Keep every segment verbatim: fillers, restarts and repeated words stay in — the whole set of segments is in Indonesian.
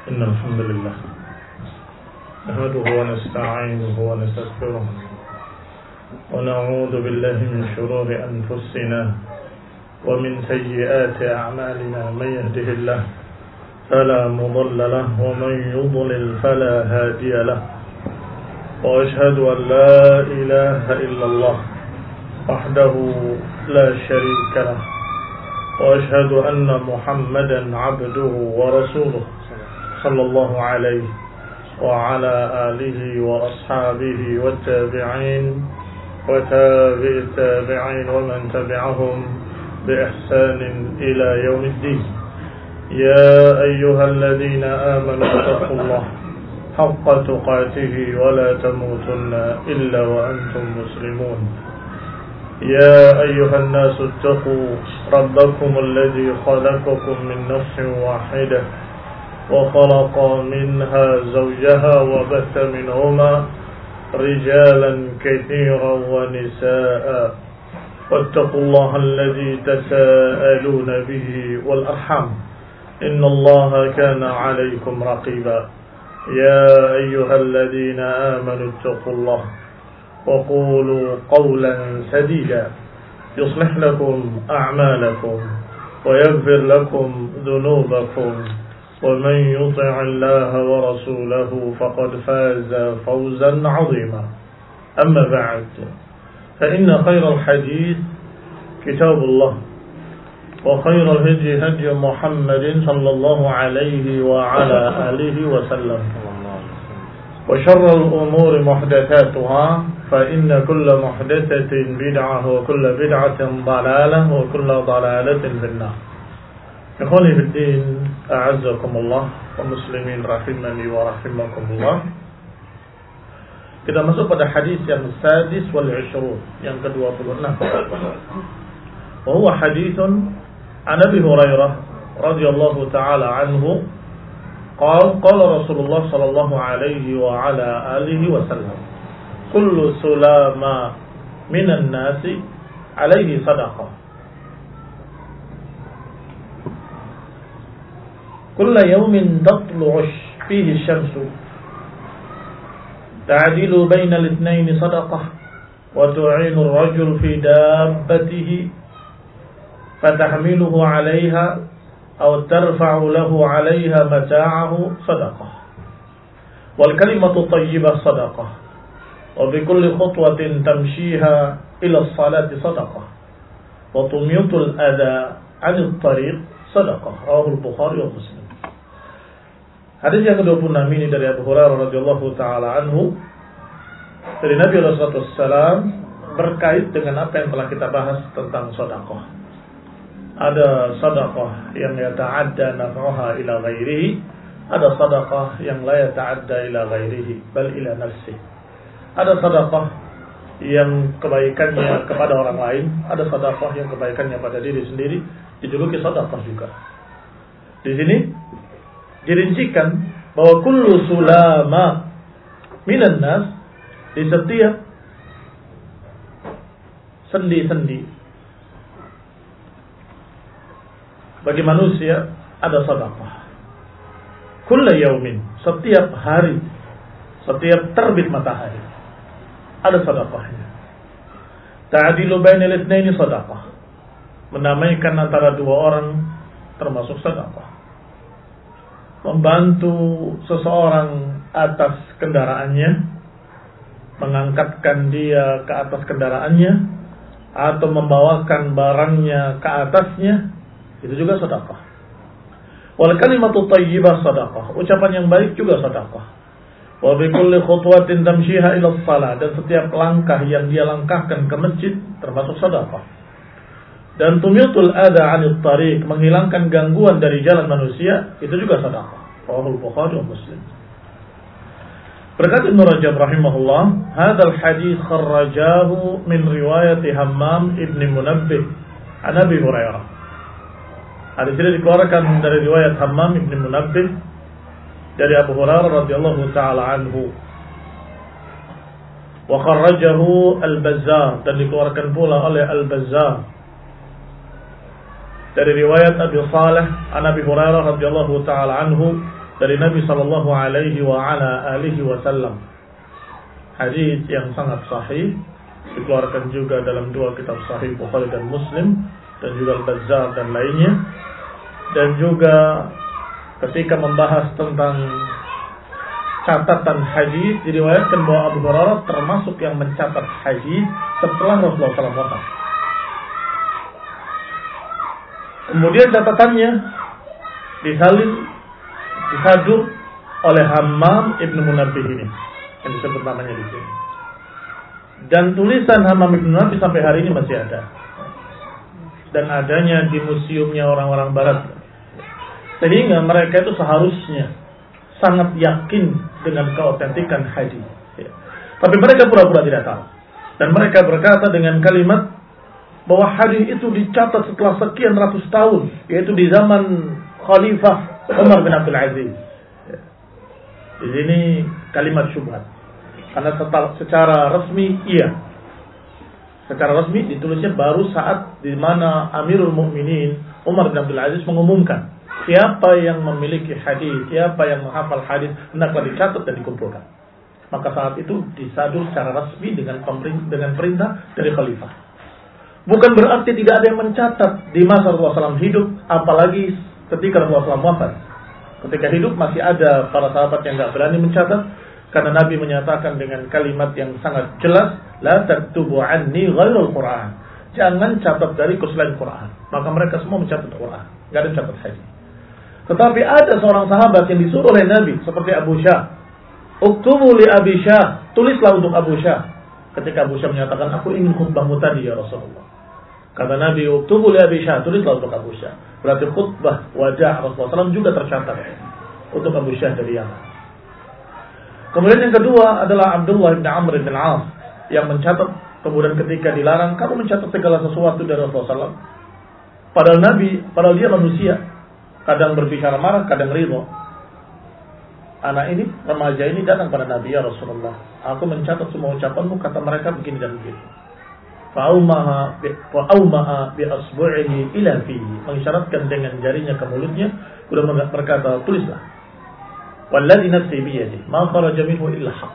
إن الحمد لله نحمده ونستعينه ونستغفره ونعوذ بالله من شرور أنفسنا ومن سيئات أعمالنا. من يهده الله فلا مضل له ومن يضلل فلا هادي له، وأشهد أن لا إله إلا الله وحده لا شريك له، وأشهد أن محمدا عبده ورسوله صلى الله عليه وعلى آله وأصحابه والتابعين وتابع التابعين ومن تبعهم بإحسان إلى يوم الدين. يا أيها الذين آمنوا اتقوا الله حق تقاته ولا تموتن إلا وأنتم مسلمون. يا أيها الناس اتقوا ربكم الذي خلقكم من نفس واحدة وخلق منها زوجها وبث منهما رجالا كثيرا ونساء، واتقوا الله الذي تساءلون به والأرحام إن الله كان عليكم رقيبا. يا أيها الذين آمنوا اتقوا الله وقولوا قولا سديدا يصلح لكم أعمالكم ويغفر لكم ذنوبكم، ومن يطع الله ورسوله فقد فاز فوزا عظيما. أما بعد، فإن خير الحديث كتاب الله، وخير الهدي هدي محمد صلى الله عليه وعلى آله وسلم، وشر الأمور محدثاتها، فإن كل محدثة بدعة وكل بدعة ضلالة وكل ضلالة في النار. Ikhwani fi din, a'azzakumullah wa muslimin rahimani wa rahimakumullah. Kita masuk pada hadis yang sadis wal ishrun, yang ke-dua puluh enam. Wa huwa haditsun an Abi Hurairah radhiyallahu ta'ala anhu qala qala Rasulullah sallallahu alaihi wa ala alihi wa sallam, kullu sulama minan nasi alaihi sadaqah kulla yawmin tatlu'u fihi asy-syamsu ta'dilu baina al-ithnayni sadaqah wa tu'inu ar-rajul fi dabbatihi fatahmiluhu 'alayha aw tarfa'u lahu 'alayha mata'ahu sadaqah wal kalimatu thayyibah sadaqah wa bi kulli khutwatin tamshiha ila as-salati sadaqah wa tumyitul adha 'anil tariq sadaqah. Rawahu al-Bukhari wa Muslim. Hadis yang ke-dua puluh enam ini dari Abu Hurairah radhiyallahu taala anhu, dari Nabi sallallahu alaihi wasallam, berkait dengan apa yang telah kita bahas tentang sedekah. Ada sedekah yang yata'adda naf'uha ila ghairihi, ada sedekah yang la yata'adda ila ghairihi bal ila nafsihi. Ada sedekah yang kebaikannya kepada orang lain, ada sedekah yang kebaikannya pada diri sendiri, dijuluki sedekah juga. Di sini dirincikan bahwa kullu sulama minan nas, di setiap sendi-sendi bagi manusia ada sedekah. Kullu yaumin, setiap hari, setiap terbit matahari ada sedekahnya. Ta'dilu bainal itsnaini sedekah, menamaikan antara dua orang termasuk sedekah. Membantu seseorang atas kendaraannya, mengangkatkan dia ke atas kendaraannya, atau membawakan barangnya ke atasnya, itu juga sedekah. Wal kalimatu thayyibah sedekah, ucapan yang baik juga sedekah. Wa bi kulli khutwatin tamshiha ila shalah, dan setiap langkah yang dia langkahkan ke masjid termasuk sedekah. Dan tumyatul adha 'anil tariq, menghilangkan gangguan dari jalan manusia, itu juga sedekah. Rawahu al-Bukhari wa Muslim. Berkata Ibnu Rajab rahimahullah, hadzal hadits kharrajahu min riwayat Hammam ibn Munabbih an Abi Hurairah. Hadis ini dikeluarkan dari riwayat Hammam ibn Munabbih dari Abu Hurairah radhiyallahu taala anhu. Wa kharrajahu al-Bazzar, dan dikeluarkan pula oleh al-Bazzar dari riwayat Abi Salih an Abi Hurairah radhiyallahu taala anhu dari Nabi sallallahu alaihi wa ala alihi wasallam. Hadis yang sangat sahih, dikeluarkan juga dalam dua kitab sahih, Bukhari dan Muslim, dan juga Al-Bazzar dan lainnya. Dan juga ketika membahas tentang catatan hadis, diriwayatkan bahwa Abu Hurairah termasuk yang mencatat hadis setelah Rasulullah sallallahu alaihi wasallam. Kemudian catatannya disalin, disadur oleh Hammam ibnu Munabbih ini, yang disebut namanya di sini. Dan tulisan Hammam ibnu Munabbih sampai hari ini masih ada, dan adanya di museumnya orang-orang Barat. Sehingga mereka itu seharusnya sangat yakin dengan keautentikan hadis. Tapi mereka pura-pura tidak tahu, dan mereka berkata dengan kalimat bahwa hadis itu dicatat setelah sekian ratus tahun, yaitu di zaman Khalifah Umar bin Abdul Aziz. Di sini kalimat syubhat, karena secara resmi iya, secara resmi ditulisnya baru saat di mana Amirul Mukminin Umar bin Abdul Aziz mengumumkan siapa yang memiliki hadis, siapa yang menghafal hadis hendaklah dicatat dan dikumpulkan. Maka saat itu disadur secara resmi dengan dengan perintah dari Khalifah. Bukan berarti tidak ada yang mencatat di masa Rasulullah sallallahu alaihi wasallam hidup, apalagi ketika Rasulullah sallallahu alaihi wasallam wafat. Ketika hidup masih ada para sahabat yang tidak berani mencatat, karena Nabi menyatakan dengan kalimat yang sangat jelas, la taktubu anni ghairul Quran. Jangan catat dariku selain Quran. Maka mereka semua mencatat Quran, tidak ada yang mencatat hadis. Tetapi ada seorang sahabat yang disuruh oleh Nabi, seperti Abu Syah. Uktubu li Abi Syah, tulislah untuk Abu Syah. Ketika Abu Syah menyatakan, aku ingin khutbahmu tadi ya Rasulullah. Kata Nabi, uktubu li Abi Syah, tulislah untuk Abu Syah. Berarti khutbah wajah Rasulullah sallallahu alaihi wasallam juga tercatat untuk Abu Syah dari Yaman. Kemudian yang kedua adalah Abdullah bin Amr bin Al-As yang mencatat. Kemudian ketika dilarang, kamu mencatat segala sesuatu dari Rasulullah sallallahu alaihi wasallam. Padahal Nabi, padahal dia manusia, kadang berbicara marah, kadang ridho. Anak ini, remaja ini datang pada Nabi, ya Rasulullah, aku mencatat semua ucapanmu, kata mereka begini dan begitu. Fa'aumaha bi asbu'ihi ila fihi, mengisyaratkan dengan jarinya ke mulutnya, kemudian berkata, tulislah. Walladzi nafsi biyadihi, ma kharaja minhu illa haq.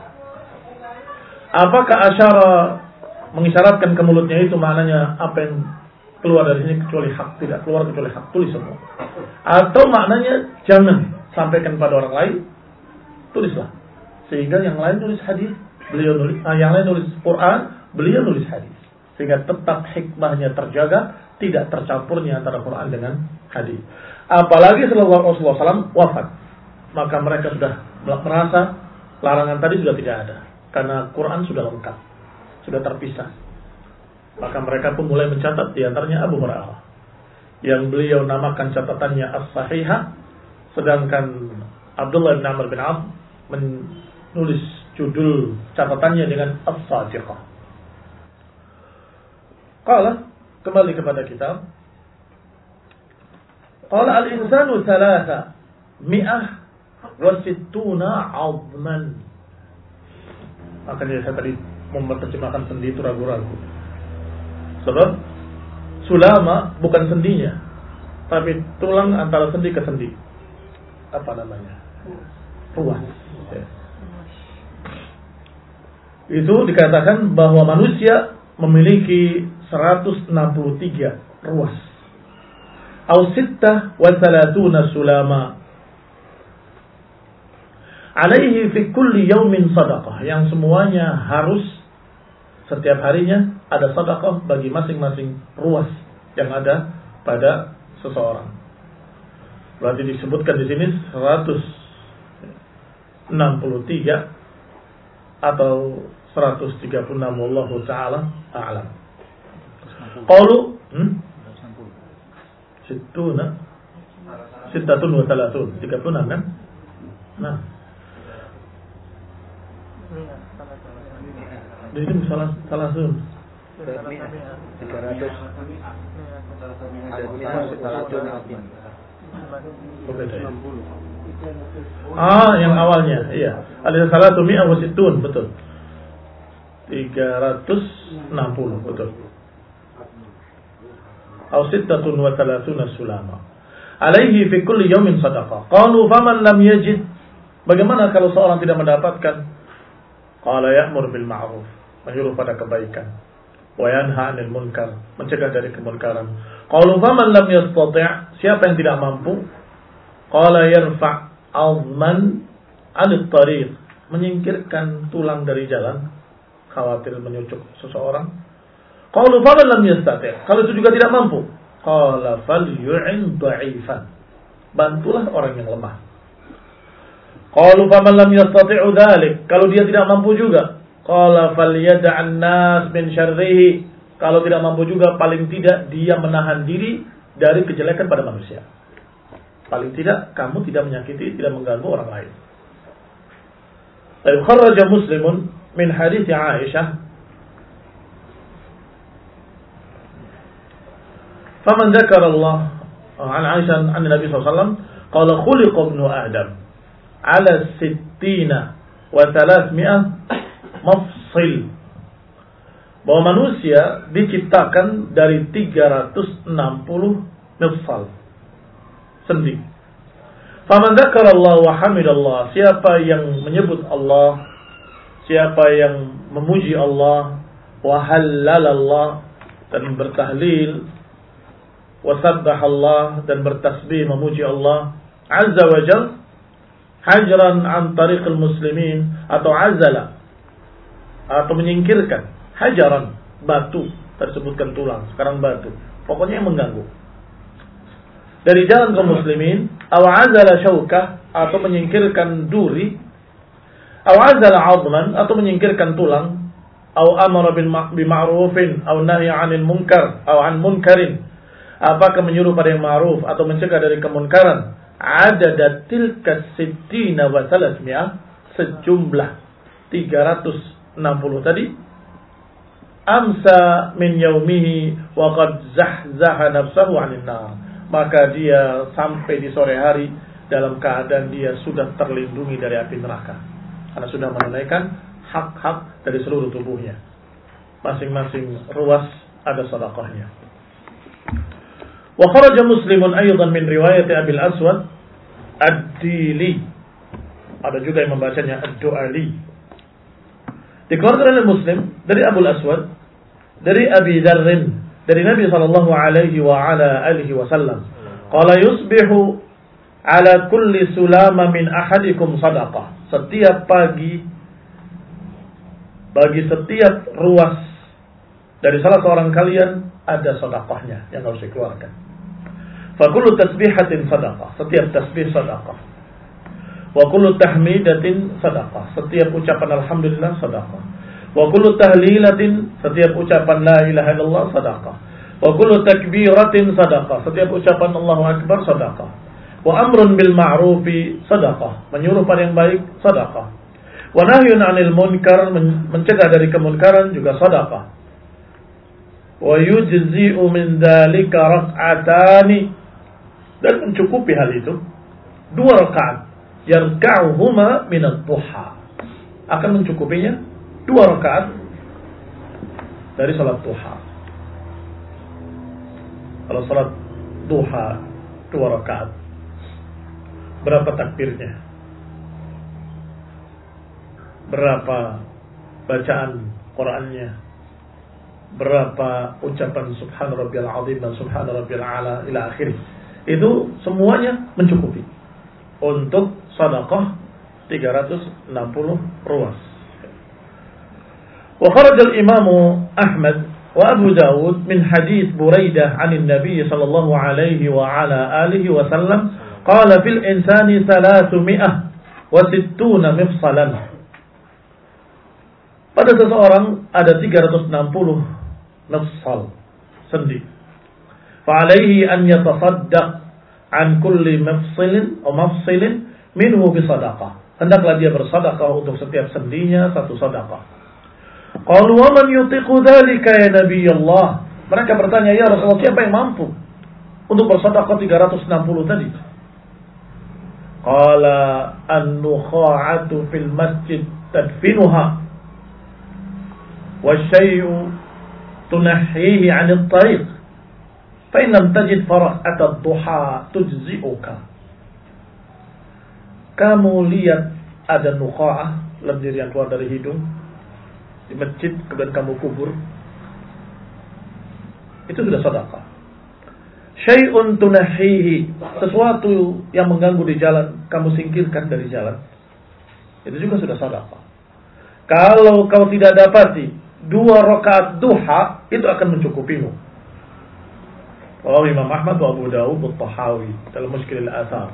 Apakah asyara mengisyaratkan ke mulutnya itu maknanya apa yang keluar dari sini kecuali hak, tidak keluar kecuali hak, tulis semua. Atau maknanya jangan sampaikan pada orang lain, tulislah. Sehingga yang lain tulis hadis, beliau nulis, ah, yang lain tulis Quran, beliau nulis hadis. Sehingga tetap hikmahnya terjaga, tidak tercampurnya antara Quran dengan hadis. Apalagi setelah Rasulullah sallallahu alaihi wasallam wafat, maka mereka sudah merasa larangan tadi sudah tidak ada, karena Quran sudah lengkap, sudah terpisah. Maka mereka pun mulai mencatat, di antaranya Abu Hurairah, yang beliau namakan catatannya As-Sahihah, sedangkan Abdullah bin Amr bin Auf menulis judul catatannya dengan As-Sadiqah. Qala, kembali kepada kitab. Qala al-insanu thalatha mi'ah wa sittuna 'azman. Makanya saya tadi menerjemahkan sendi itu ragu-ragu. Sebab sulama bukan sendinya, tapi tulang antara sendi ke sendi. Apa namanya? Ruas. Ya. Itu dikatakan bahwa manusia memiliki seratus enam puluh tiga ruas. Au sittah wa thalathuna sulama. Alaihi fi kulli yawmin sadaqah, yang semuanya harus setiap harinya ada sedekah bagi masing-masing ruas yang ada pada seseorang. Berarti disebutkan di sini seratus enam puluh tiga atau seratus tiga puluh enam, wallahu taala a'lam. Qalu hmm? Sittuna Sittatun wa thalathun, tiga puluh enam kan? Nah, di sini salah salah sun. tiga ratus. Ah, yang awalnya, iya. Ada salatu mi'ah wa sittun, betul. tiga ratus enam puluh, betul. Au sittatun wa thalathuna sulama. alaihi fi kulli yawmin sadaqah. Qalu faman lam yajid, bagaimana kalau seorang tidak mendapatkan? Qala ya'mur bil ma'ruf, menyuruh pada kebaikan, wa yanha 'anil munkar, mencegah dari kemunkaran. Qalu faman lam yastati', siapa yang tidak mampu? Qala yarfa' 'azman 'anil tariq, menyingkirkan tulang dari jalan, khawatir menyucuk seseorang. Qalu faman lam yastati', kalau itu juga tidak mampu, qala falyu'in dha'ifan, bantulah orang yang lemah. Qalu faman lam yastati'u dzalik, kalau dia tidak mampu juga, qala falyad'an nas min syarrihi, kalau tidak mampu juga paling tidak dia menahan diri dari kejelekan pada manusia. Paling tidak kamu tidak menyakiti, tidak mengganggu orang lain. Lalu kharaja Muslimun min hadits Aisyah, faman dzakara Allah an Aisyah an Nabi sallallahu alaihi wasallam qala khuliqa ibnu Adam ala sittina wa thalathmi'ah mafsil, bahwa manusia diciptakan dari tiga ratus enam puluh mafsal, sendi. Faman dzakara Allah wa hamidallah, siapa yang menyebut Allah, siapa yang memuji Allah, wa halalallah, dan bertahlil, wa sabbahallah, dan bertasbih memuji Allah azza wa jalla, hajran an tariqil muslimin, atau azala, atau menyingkirkan, hajaran, batu, tersebutkan tulang, sekarang batu, pokoknya yang mengganggu dari jalan kaum muslimin, aw azala syaukah, atau menyingkirkan duri, aw azala 'azman, atau menyingkirkan tulang, aw amara bil ma'rufin aw nahya 'anil munkar aw 'an munkarin, apakah menyuruh pada yang ma'ruf atau mencegah dari kemunkaran, adada tilka sittina wa thalathmi'ah, sejumlah tiga ratus enam puluh tadi, amsa min yaumihi wa qad zahzaha nafsahu 'anil nar, maka dia sampai di sore hari dalam keadaan dia sudah terlindungi dari api neraka, karena sudah menunaikan hak-hak dari seluruh tubuhnya. Masing-masing ruas ada sedekahnya. Wa kharaja Muslimun aidan min riwayat Abil Aswad Ad-Dili, ada juga yang membacanya Ad-Du'ali. Dikeluarkan oleh Muslim dari Abu Aswad, dari Abi Dzarrin, dari Nabi sallallahu alaihi wa ala alihi wasallam, qala yusbihu ala kulli sulama min ahadikum sadaqah, setiap pagi bagi setiap ruas dari salah seorang kalian ada sedekahnya yang harus dikeluarkan. Fa kullu tasbihatin sadaqah, setiap tasbih sadaqah. Wa kullu tahmidatin sadaqah, setiap ucapan alhamdulillah sadaqah. Wa kullu tahlilatin, setiap ucapan la ilaha illallah sadaqah. Wa kullu takbiratin sadaqah, setiap ucapan Allahu akbar sadaqah. Wa amrun bil ma'rufi sadaqah, menyuruh pada yang baik sadaqah. Wa nahyun 'anil munkar, mencegah dari kemunkaran juga sadaqah. Wa yujzi'u min dzalika rak'atani, dan mencukupi hal itu dua rakaat, yarka'uhuma min ad-duha, akan mencukupinya dua rakaat dari salat duha. Kalau salat duha dua rakaat, berapa takbirnya? Berapa bacaan Qur'annya? Berapa ucapan subhana rabbiyal azim dan subhana rabbiyal a'la ila akhirih? Itu semuanya mencukupi untuk sedekah tiga ratus enam puluh ruas. Wa kharaja al-Imam Ahmad wa Abu Dawud min hadits Buraidah 'anil Nabi sallallahu alaihi wa ala alihi wa sallam qala fil insani thalathmi'ah wa sittuna mifsalan. Pada seseorang ada tiga ratus enam puluh mifsal, sendi. Fa alaihi an yatasaddaq an kulli mafsilin atau mafsilin minhu bi sadaqah. Hendaklah dia bersedekah untuk setiap sendinya satu sedekah. Qalu wa man yutiqu dzalika ya Nabi Allah? Mereka bertanya, ya Rasulullah, siapa yang mampu untuk bersedekah tiga ratus enam puluh tadi? Qala an-nukha'atu fil masjid tadfinuha wa syai'u tunahhihi 'anil tariq. Fa in lam tajid fara'at ad-duha tujzi'uka. Kamu lihat ada nuqa'ah, lendir yang keluar dari hidung di masjid, kemudian kamu kubur, itu sudah sedekah. Syai'un tunahihi, sesuatu yang mengganggu di jalan, kamu singkirkan dari jalan, itu juga sudah sedekah. Kalau kau tidak dapati dua rakaat duha, itu akan mencukupimu. Rawi Imam Ahmad wa Abu Dawud wa Tahawi dalam Mushkil al-Athar.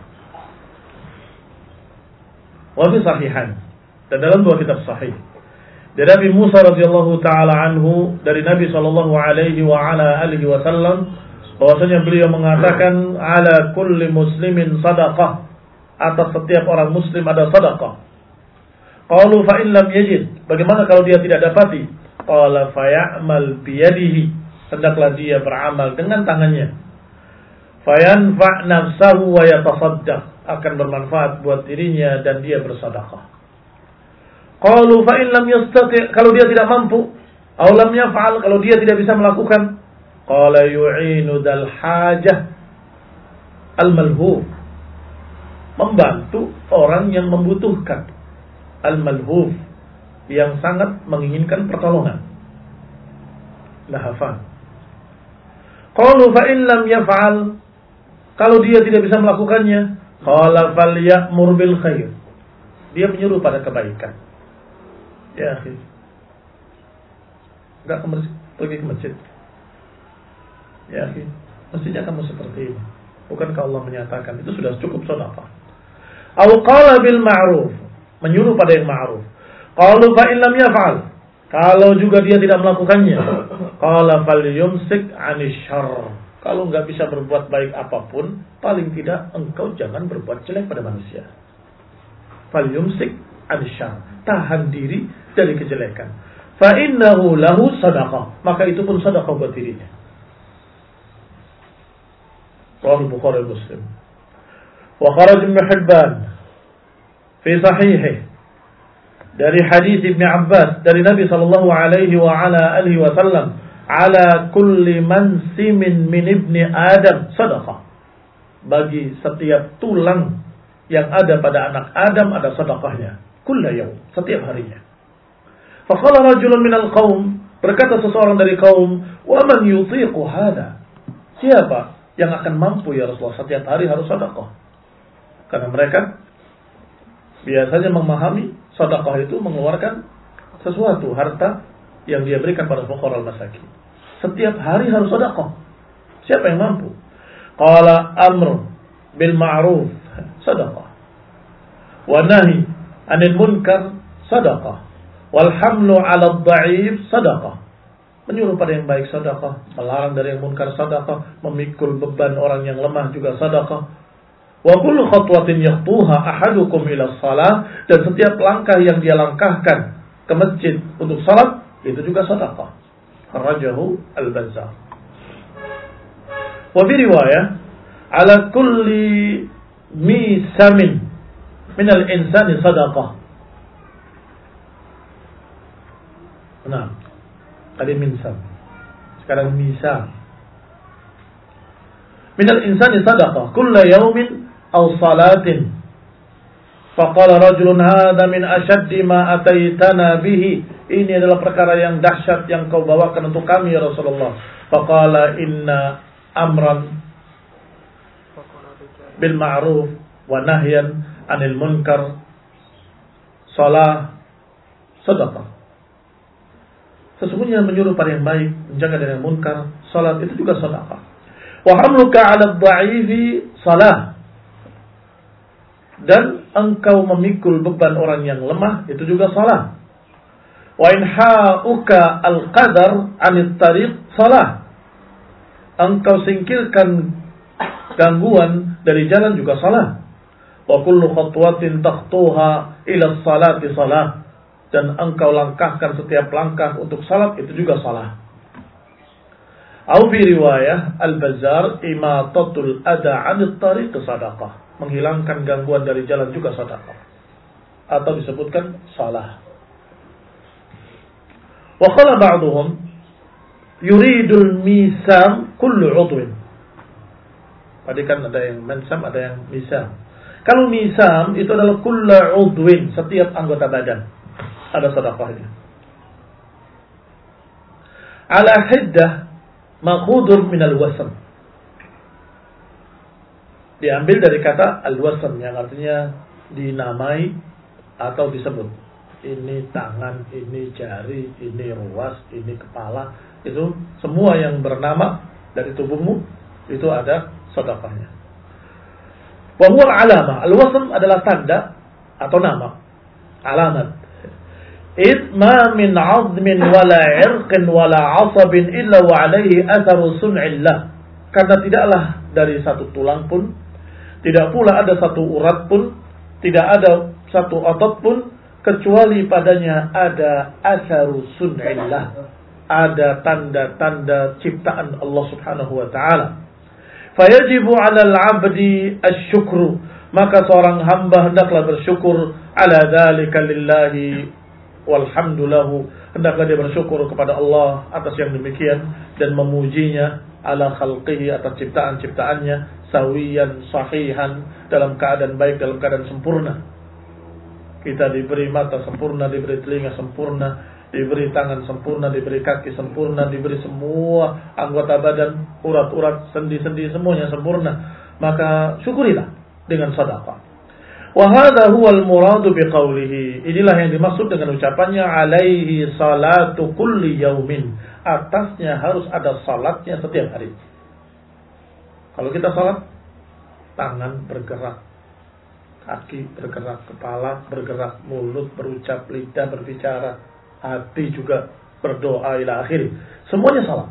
Wa fi sahihan, dan dalam dua kitab sahih. Dari Nabi Musa radhiyallahu taala anhu, dari Nabi sallallahu alaihi wa ala alihi wasallam, bahwasanya beliau mengatakan ala kulli muslimin sadaqah, atas setiap orang muslim ada sedekah. Qalu fa in lam yajid, bagaimana kalau dia tidak dapati? Qala fa ya'mal bi yadihi, hendaklah dia beramal dengan tangannya. Fa yanfa' nafsahu wa yatasaddaq, akan bermanfaat buat dirinya dan dia bersedekah. Qalu fa in lam yastati', kalau dia tidak mampu, aw lam yaf'al, kalau dia tidak bisa melakukan, qala yu'inu dal hajah al-malhuf, membantu orang yang membutuhkan, al-malhuf, yang sangat menginginkan pertolongan. Lahafan. Qalu fa in lam yaf'al, kalau dia tidak bisa melakukannya, qala falya'mur bil khair, dia menyuruh pada kebaikan. Ya akhi, enggak pergi ke masjid. Ya akhi, mestinya kamu seperti ini. Bukankah Allah menyatakan itu sudah cukup sedekah? Aw qala bil ma'ruf, menyuruh pada yang ma'ruf. Qalu fa in lam yaf'al, kalau juga dia tidak melakukannya, qala falyumsik 'anil syarr, kalau enggak bisa berbuat baik apapun, paling tidak engkau jangan berbuat jelek pada manusia. Falyumsik 'anil syarr, tahan diri dari kejelekan. Fa innahu lahu sadaqah, maka itu pun sedekah buat dirinya. Rawi Bukhari Muslim. Wa kharaj Ibn Hibban fi sahihi dari hadis Ibn Abbas dari Nabi sallallahu alaihi wa ala alihi wasallam, ala kulli mansimin min ibni Adam sadaqah, bagi setiap tulang yang ada pada anak Adam ada sedekahnya, kulla yaum, setiap harinya. Faqala rajulun minal qaum, berkata seseorang dari kaum, wa man yutiqu hada, siapa yang akan mampu ya Rasulullah setiap hari harus sedekah? Karena mereka biasanya memahami sedekah itu mengeluarkan sesuatu harta yang dia berikan pada fuqara al-masakin. Setiap hari harus sedekah. Siapa yang mampu? Qala amr bil ma'ruf sedekah, wa nahi 'anil munkar sedekah, wal hamlu 'ala ad-dha'if sedekah, menyuruh pada yang baik sedekah, melarang dari yang munkar sedekah, memikul beban orang yang lemah juga sedekah. Wa kullu khatwatin yakhtuha ahadukum ila shalah, dan setiap langkah yang dia langkahkan ke masjid untuk salat itu juga sedekah. Kharajahu al-Bazzar. Wa fi riwayah ala kulli misamin min al-insani sadaqah. Nah, tadi minsam, sekarang misam. Min al-insani sadaqah kulla yawmin aw salatin. Faqala rajulun hadha min ashaddi ma ataitana bihi, ini adalah perkara yang dahsyat yang kau bawakan untuk kami ya Rasulullah. Faqala inna amran bil ma'ruf wa nahyan 'anil munkar salah sedekah. Sesungguhnya menyuruh pada yang baik, menjaga dari yang munkar, salat itu juga sedekah. Wa hamluka 'ala ad-dha'ifi salah, dan engkau memikul beban orang yang lemah itu juga salah. Wa inha'uka al-qadar 'anit tariq salah, engkau singkirkan gangguan dari jalan juga salah. Wa kullu khatwatin takhtuha ila salati salah, dan engkau langkahkan setiap langkah untuk salat itu juga salah. Au fi riwayah al-Bazzar imatatul adha 'anit tariq sadaqah, menghilangkan gangguan dari jalan juga sedekah, atau disebutkan salah. Wa qala ba'dhum yuridul misam kullu 'udwin, Tadi kan ada yang mensam, ada yang misam. Kalau misam itu adalah kulla udwin, setiap anggota badan ada sedekahnya. Ala hiddah makhudun minal wasam. Diambil dari kata al-wasam yang artinya dinamai atau disebut. Ini tangan, ini jari, ini ruas, ini kepala. Itu semua yang bernama dari tubuhmu itu ada sedekahnya. Wa huwa al-alamah. Al-wasam adalah tanda atau nama. Alamat. Id ma min 'azmin wala 'irqin wala 'asabin illa wa 'alaihi atharu sun'illah. Karena tidaklah dari satu tulang pun, tidak pula ada satu urat pun, tidak ada satu otot pun, kecuali padanya ada atharu sun'illah, ada tanda-tanda ciptaan Allah Subhanahu wa taala. Fayajibu 'alal 'abdi asy-syukru, maka seorang hamba hendaklah bersyukur ala dzalika lillahi walhamdulillah, hendaklah dia bersyukur kepada Allah atas yang demikian dan memujinya ala khalqihi, atas ciptaan-ciptaannya, sawiyan sahihan, dalam keadaan baik, dalam keadaan sempurna. Kita diberi mata sempurna, diberi telinga sempurna, diberi tangan sempurna, diberi kaki sempurna, diberi semua anggota badan, urat-urat, sendi-sendi, semuanya sempurna. Maka syukurilah dengan sedekah. Wa hadha huwa al-muradu biqaulihi. Inilah yang dimaksud dengan ucapannya alaihi salatu kulli yaumin. Atasnya harus ada salatnya setiap hari. Kalau kita salat, tangan bergerak, kaki bergerak, kepala bergerak, mulut berucap, lidah berbicara, hati juga berdoa ila akhir. Semuanya salat.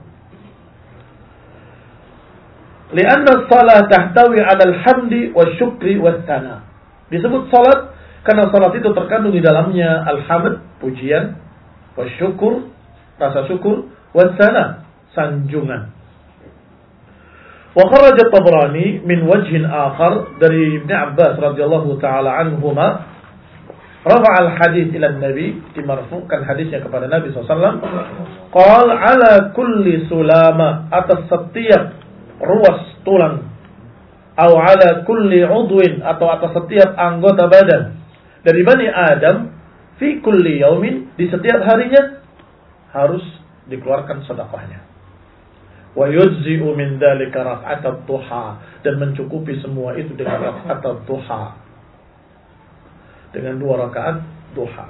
Lianna salat tahtawi 'ala al-hamdi wasyukri watsana. Disebut salat karena salat itu terkandung di dalamnya alhamd, pujian, wasyukur, rasa syukur, watsana, sanjungan. Wa kharaja Tabrani min wajhin akhar dari Ibnu Abbas radhiyallahu taala anhuma, rafa' al-hadits ila an-nabi, dimarfu'kan hadisnya kepada Nabi sallallahu alaihi wasallam, qala ala kulli sulama, atas setiap ruas tulang, atau ala kulli udwin, atau atas setiap anggota badan dari Bani Adam, fi kulli yaumin, di setiap harinya harus dikeluarkan sedekahnya. Wa yujzi'u min dzalika rak'atat duha, dan mencukupi semua itu dengan rak'atat duha, dengan dua rakaat duha.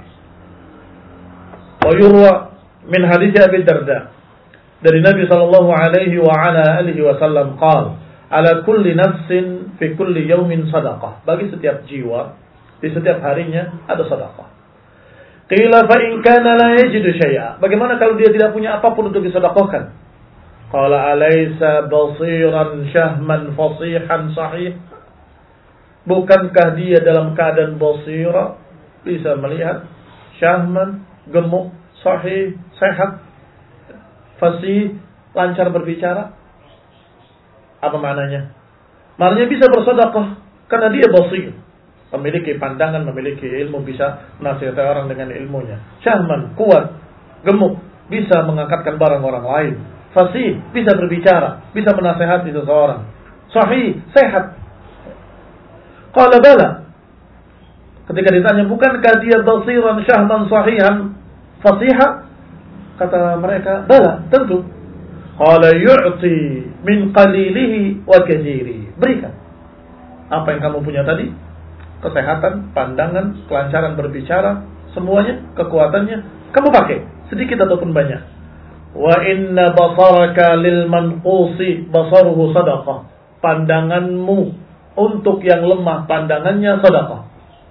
Wa yurwa min hadits Abi Darda dari Nabi sallallahu alaihi wa ala alihi wasallam qala ala kulli nafsin fi kulli yaumin sadaqah, bagi setiap jiwa di setiap harinya ada sedekah. Qila fa in kana la yajidu syai'a, bagaimana kalau dia tidak punya apapun untuk disedekahkan? Qala alaysa basiran syahman fasihan sahih, bukankah dia dalam keadaan basira, bisa melihat, syahman, gemuk, sahih, sehat, fasih, lancar berbicara? Apa maknanya? Maknanya bisa bersedekah karena dia basir, memiliki pandangan, memiliki ilmu, bisa menasihati orang dengan ilmunya. Syahman, kuat, gemuk, bisa mengangkatkan barang orang lain. Fasih, bisa berbicara, bisa menasihati seseorang. Sahih, sehat. Qala bala, ketika ditanya, bukankah dia basiran syahman sahihan fasiha? Kata mereka, bala, tentu. Qala yu'ti min qalilihi wa katsirihi, berikan apa yang kamu punya tadi, kesehatan, pandangan, kelancaran berbicara, semuanya, kekuatannya, kamu pakai, sedikit ataupun banyak. Wa inna basaraka lil manqusi basaruhu sadaqah, pandanganmu untuk yang lemah pandangannya sedekah.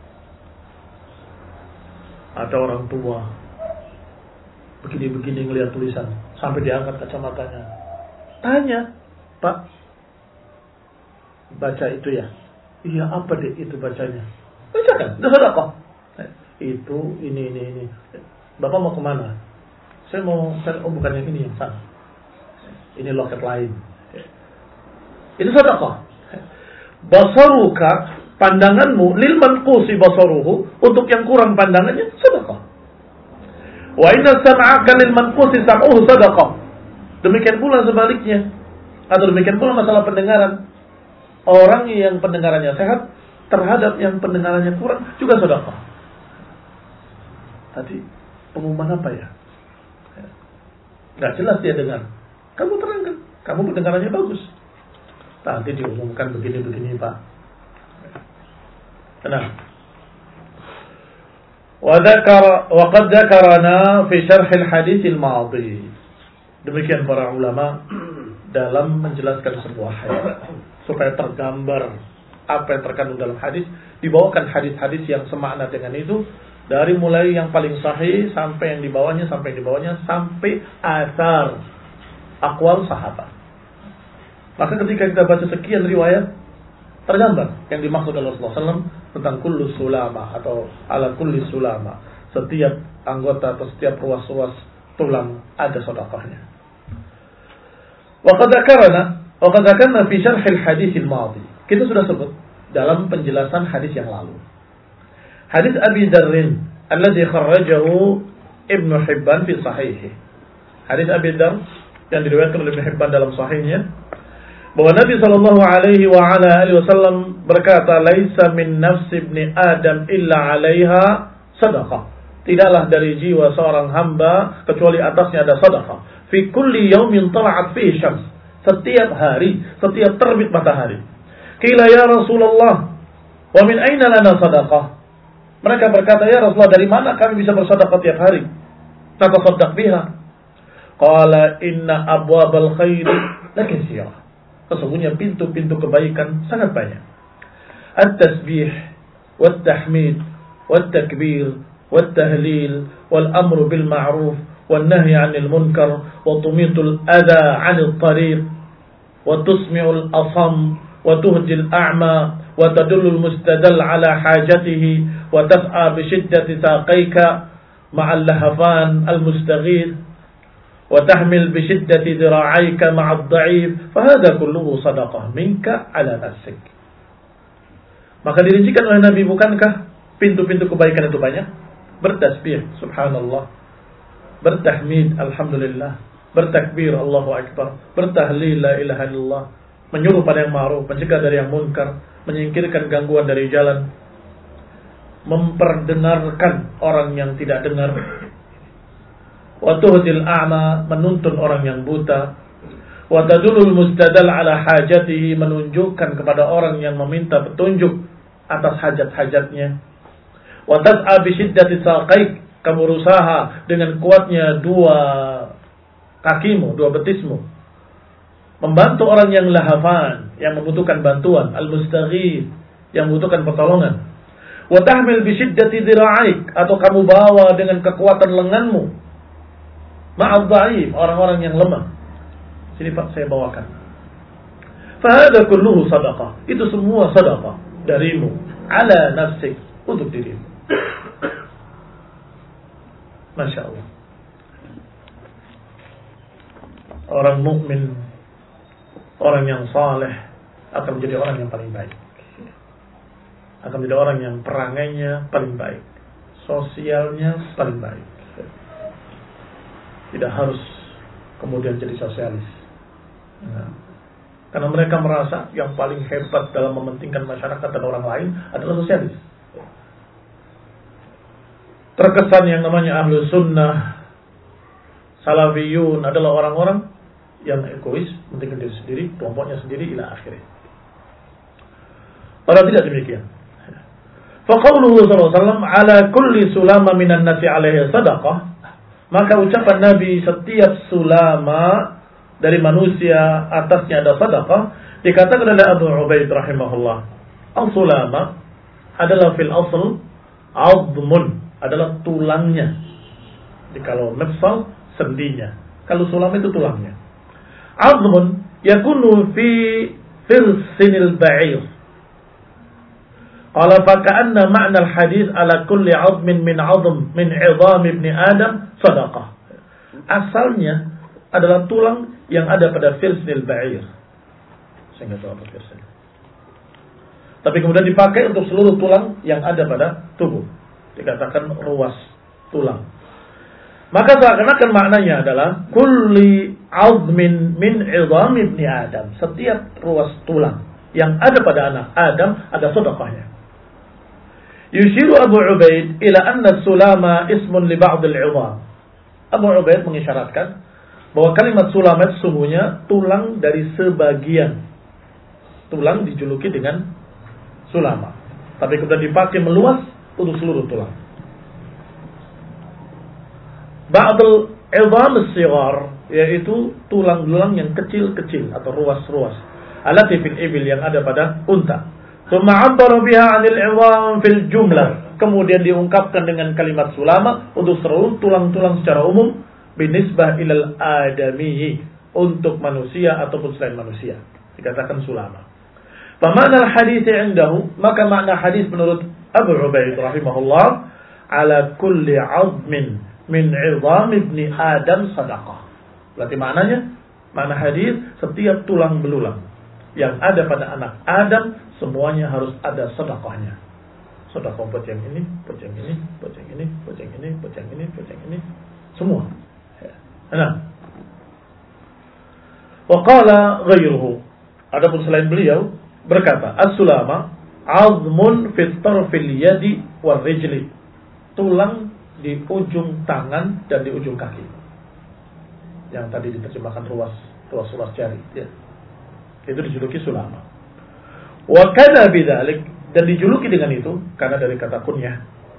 Ada orang tua begini-begini ngelihat tulisan sampai diangkat kacamatanya. Tanya, Pak, baca itu ya? Iya, apa deh itu bacanya? Bacakan, itu sedekah. Itu ini ini ini. Bapak mau kemana? Saya mau cari, oh bukan yang ini, yang sana. Ini loket lain. Itu sedekah. Basaruka, pandanganmu, lil manqusi basaruhu, untuk yang kurang pandangannya sedekah. Wa inna sam'aka lil manqusi sam'uhu sedekah. Demikian pula sebaliknya, atau demikian pula masalah pendengaran. orang yang pendengarannya sehat terhadap yang pendengarannya kurang juga sedekah. Tadi pengumuman apa ya? Nggak jelas dia dengar. Kamu terangkan, kamu pendengarannya bagus. Nanti diumumkan begini-begini Pak. Nah, wa dzakara wa qad dzakarana fi syarh al-hadits al-madhi. Demikian para ulama dalam menjelaskan sebuah hadis supaya tergambar apa yang terkandung dalam hadis, dibawakan hadis-hadis yang semakna dengan itu dari mulai yang paling sahih sampai yang di bawahnya sampai di bawahnya sampai asar aqwal sahabat. Maka ketika kita baca sekian riwayat tergambar yang dimaksud oleh Rasulullah shallallahu alaihi wasallam tentang kullu sulama atau ala kulli sulama, setiap anggota atau setiap ruas-ruas tulang ada sedekahnya. Wa qad dzakarna wa qad dzakarna fi syarh al-hadits al-madhi. Kita sudah sebut dalam penjelasan hadis yang lalu. Hadis Abi Dzar alladhi kharrajahu Ibnu Hibban fi sahihih. Hadis Abi Dzar yang diriwayatkan oleh Ibnu Hibban dalam sahihnya bahwa Nabi sallallahu alaihi wa ala alihi wasallam berkata, "Laisa min nafsi ibni Adam illa 'alaiha shadaqah." Tidaklah dari jiwa seorang hamba kecuali atasnya ada sedekah. Fi kulli yaumin tala'at fihi syams. Setiap hari, setiap terbit matahari. Qila ya Rasulullah, wa min aina lana sadaqah? Mereka berkata, ya Rasulullah, dari mana kami bisa bersedekah tiap hari? Natasaddaq biha. Qala inna abwabal khairi lakatsirah. Sesungguhnya pintu-pintu kebaikan sangat banyak. At-tasbih, wat-tahmid, wat-takbir, wat-tahlil, wal-amru bil ma'ruf, wan-nahy 'anil munkar, wa tumitul adha 'anil tariq, wa tusmi'ul asam, wa tuhdil a'ma, wa tadullul mustadall 'ala hajatihi, wa tas'a bi shiddati saqaika ma'al lahafan al-mustaghith, وتحمل بشدة ذراعيك مع الضعيف فهذا كله صدقة منك على نفسك. Maka dirincikan oleh Nabi, bukankah pintu-pintu kebaikan itu banyak? Bertasbih subhanallah, bertahmid alhamdulillah, bertakbir Allahu akbar, bertahlil la ilaha illallah, menyuruh pada yang ma'ruf, mencegah dari yang munkar, menyingkirkan gangguan dari jalan, memperdengarkan orang yang tidak dengar, wa tuhdil a'ma, menuntun orang yang buta, wa tadulul mustadal ala hajatihi, menunjukkan kepada orang yang meminta petunjuk atas hajat-hajatnya, wa tas'a bi shiddati saqaik, kamu berusaha dengan kuatnya dua kakimu, dua betismu, membantu orang yang lahafan, yang membutuhkan bantuan, al-mustaghith, yang membutuhkan pertolongan, wa tahmil bi shiddati dhira'aik, atau kamu bawa dengan kekuatan lenganmu, ma'ad dha'if, orang-orang yang lemah. Sini Pak, saya bawakan. Fahada kulluhu sadaqah. Itu semua sadaqah darimu, ala nafsik, untuk dirimu. Masya Allah. Orang mukmin, orang yang saleh akan menjadi orang yang paling baik. Akan menjadi orang yang perangainya paling baik, sosialnya paling baik. Tidak harus kemudian jadi sosialis. Nah, karena mereka merasa yang paling hebat dalam mementingkan masyarakat dan orang lain adalah sosialis. Terkesan yang namanya ahlu sunnah, salafiyun adalah orang-orang yang egois, mementingkan diri sendiri, kelompoknya sendiri, ila akhirnya. Padahal tidak demikian. Faqauluhu sallallahu alaihi wasallam ala kulli sulama minan nasi alaihi sadaqah. Maka ucapan Nabi, setiap sulama dari manusia atasnya ada sedekah, dikatakan oleh Abu Ubaid rahimahullah, al-sulama adalah fil asl azmun, adalah tulangnya. Jadi kalau mafsal, sendinya. Kalau sulama itu tulangnya. Azmun yakunu fi firsinil ba'ir. Qala fa ka'anna ma'na al-hadits ala kulli 'azmin min 'azm min 'idham ibni Adam sadaqah. Asalnya adalah tulang yang ada pada firsinil ba'ir. Saya enggak tahu apa firsin. Tapi kemudian dipakai untuk seluruh tulang yang ada pada tubuh. Dikatakan ruas tulang. Maka seakan-akan maknanya adalah kulli 'azmin min 'idham ibni Adam. Setiap ruas tulang yang ada pada anak Adam ada sedekahnya. Yushiru Abu Ubaid ila anna sulama ismun li ba'd al-'idham. Abu Ubaid mengisyaratkan bahwa kalimat sulama itu sungguhnya tulang dari sebagian. Tulang dijuluki dengan sulama. Tapi kemudian dipakai meluas untuk seluruh tulang. Ba'dul 'idham as-sighar, yaitu tulang-tulang yang kecil-kecil atau ruas-ruas. Allati fil ibil, yang ada pada unta. Tsumma 'abbara biha 'anil 'idham fil jumlah. Kemudian diungkapkan dengan kalimat sulama untuk seluruh tulang-tulang secara umum binisbah ilal adami, untuk manusia ataupun selain manusia dikatakan sulama. Famakna al-hadits 'indahu, maka makna hadis menurut Abu Ubaid rahimahullah, ala kulli 'azmin min 'idham ibni Adam sadaqah. Berarti maknanya, makna hadis setiap tulang belulang yang ada pada anak Adam semuanya harus ada sedekahnya. Sedekah buat yang ini, buat yang ini, buat yang ini, buat yang ini, buat yang ini, buat yang ini, semua. Nah, wa qala ghairuhu, adapun selain beliau berkata, as-sulama 'azmun fi tarfil yadi war rijli, tulang di ujung tangan dan di ujung kaki. Yang tadi diterjemahkan ruas, ruas-ruas jari, ya. Itu dijuluki sulama. Wa kana bidzalik, dan dijuluki dengan itu karena dari kata kunyah.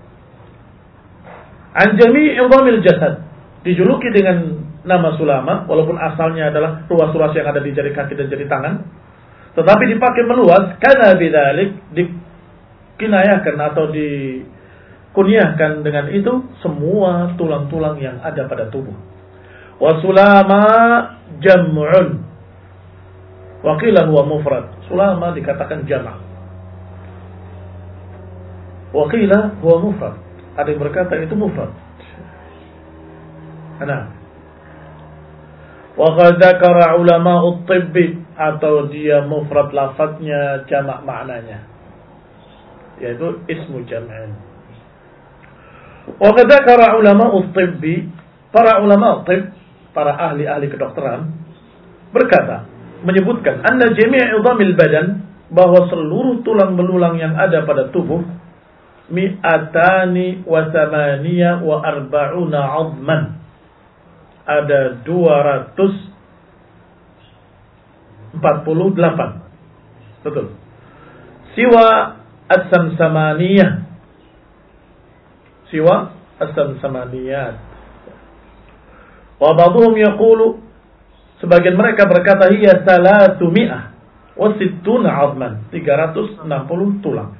An jami' idhamil jasad, dijuluki dengan nama sulama walaupun asalnya adalah ruas-ruas yang ada di jari kaki dan jari tangan, tetapi dipakai meluas karena bidzalik, dikinayahkan atau dikunyahkan dengan itu semua tulang-tulang yang ada pada tubuh. Wa sulama jam'un wa qila huwa mufrad. Sulama dikatakan jama', wa qila huwa mufrad, ada yang berkata itu mufrad. Nah, wa qad dzakara ulama'ut tibb, atau dia mufrad lafadznya, jamak maknanya, yaitu ismu jam'in. Wa qad dzakara ulama'ut tibb, para ulama tibb, para ahli-ahli kedokteran berkata, menyebutkan anna jami' idhamil badan, bahwa seluruh tulang belulang yang ada pada tubuh mi'atani wa thamaniya wa arba'una 'azman, ada dua ratus empat puluh delapan. Betul. Siwa as-samsamaniyah, siwa as-samsamaniyat. Wa ba'dhum yaqulu, sebagian mereka berkata, hiya thalathumiyah wa sittuna 'azman, tiga ratus enam puluh tulang.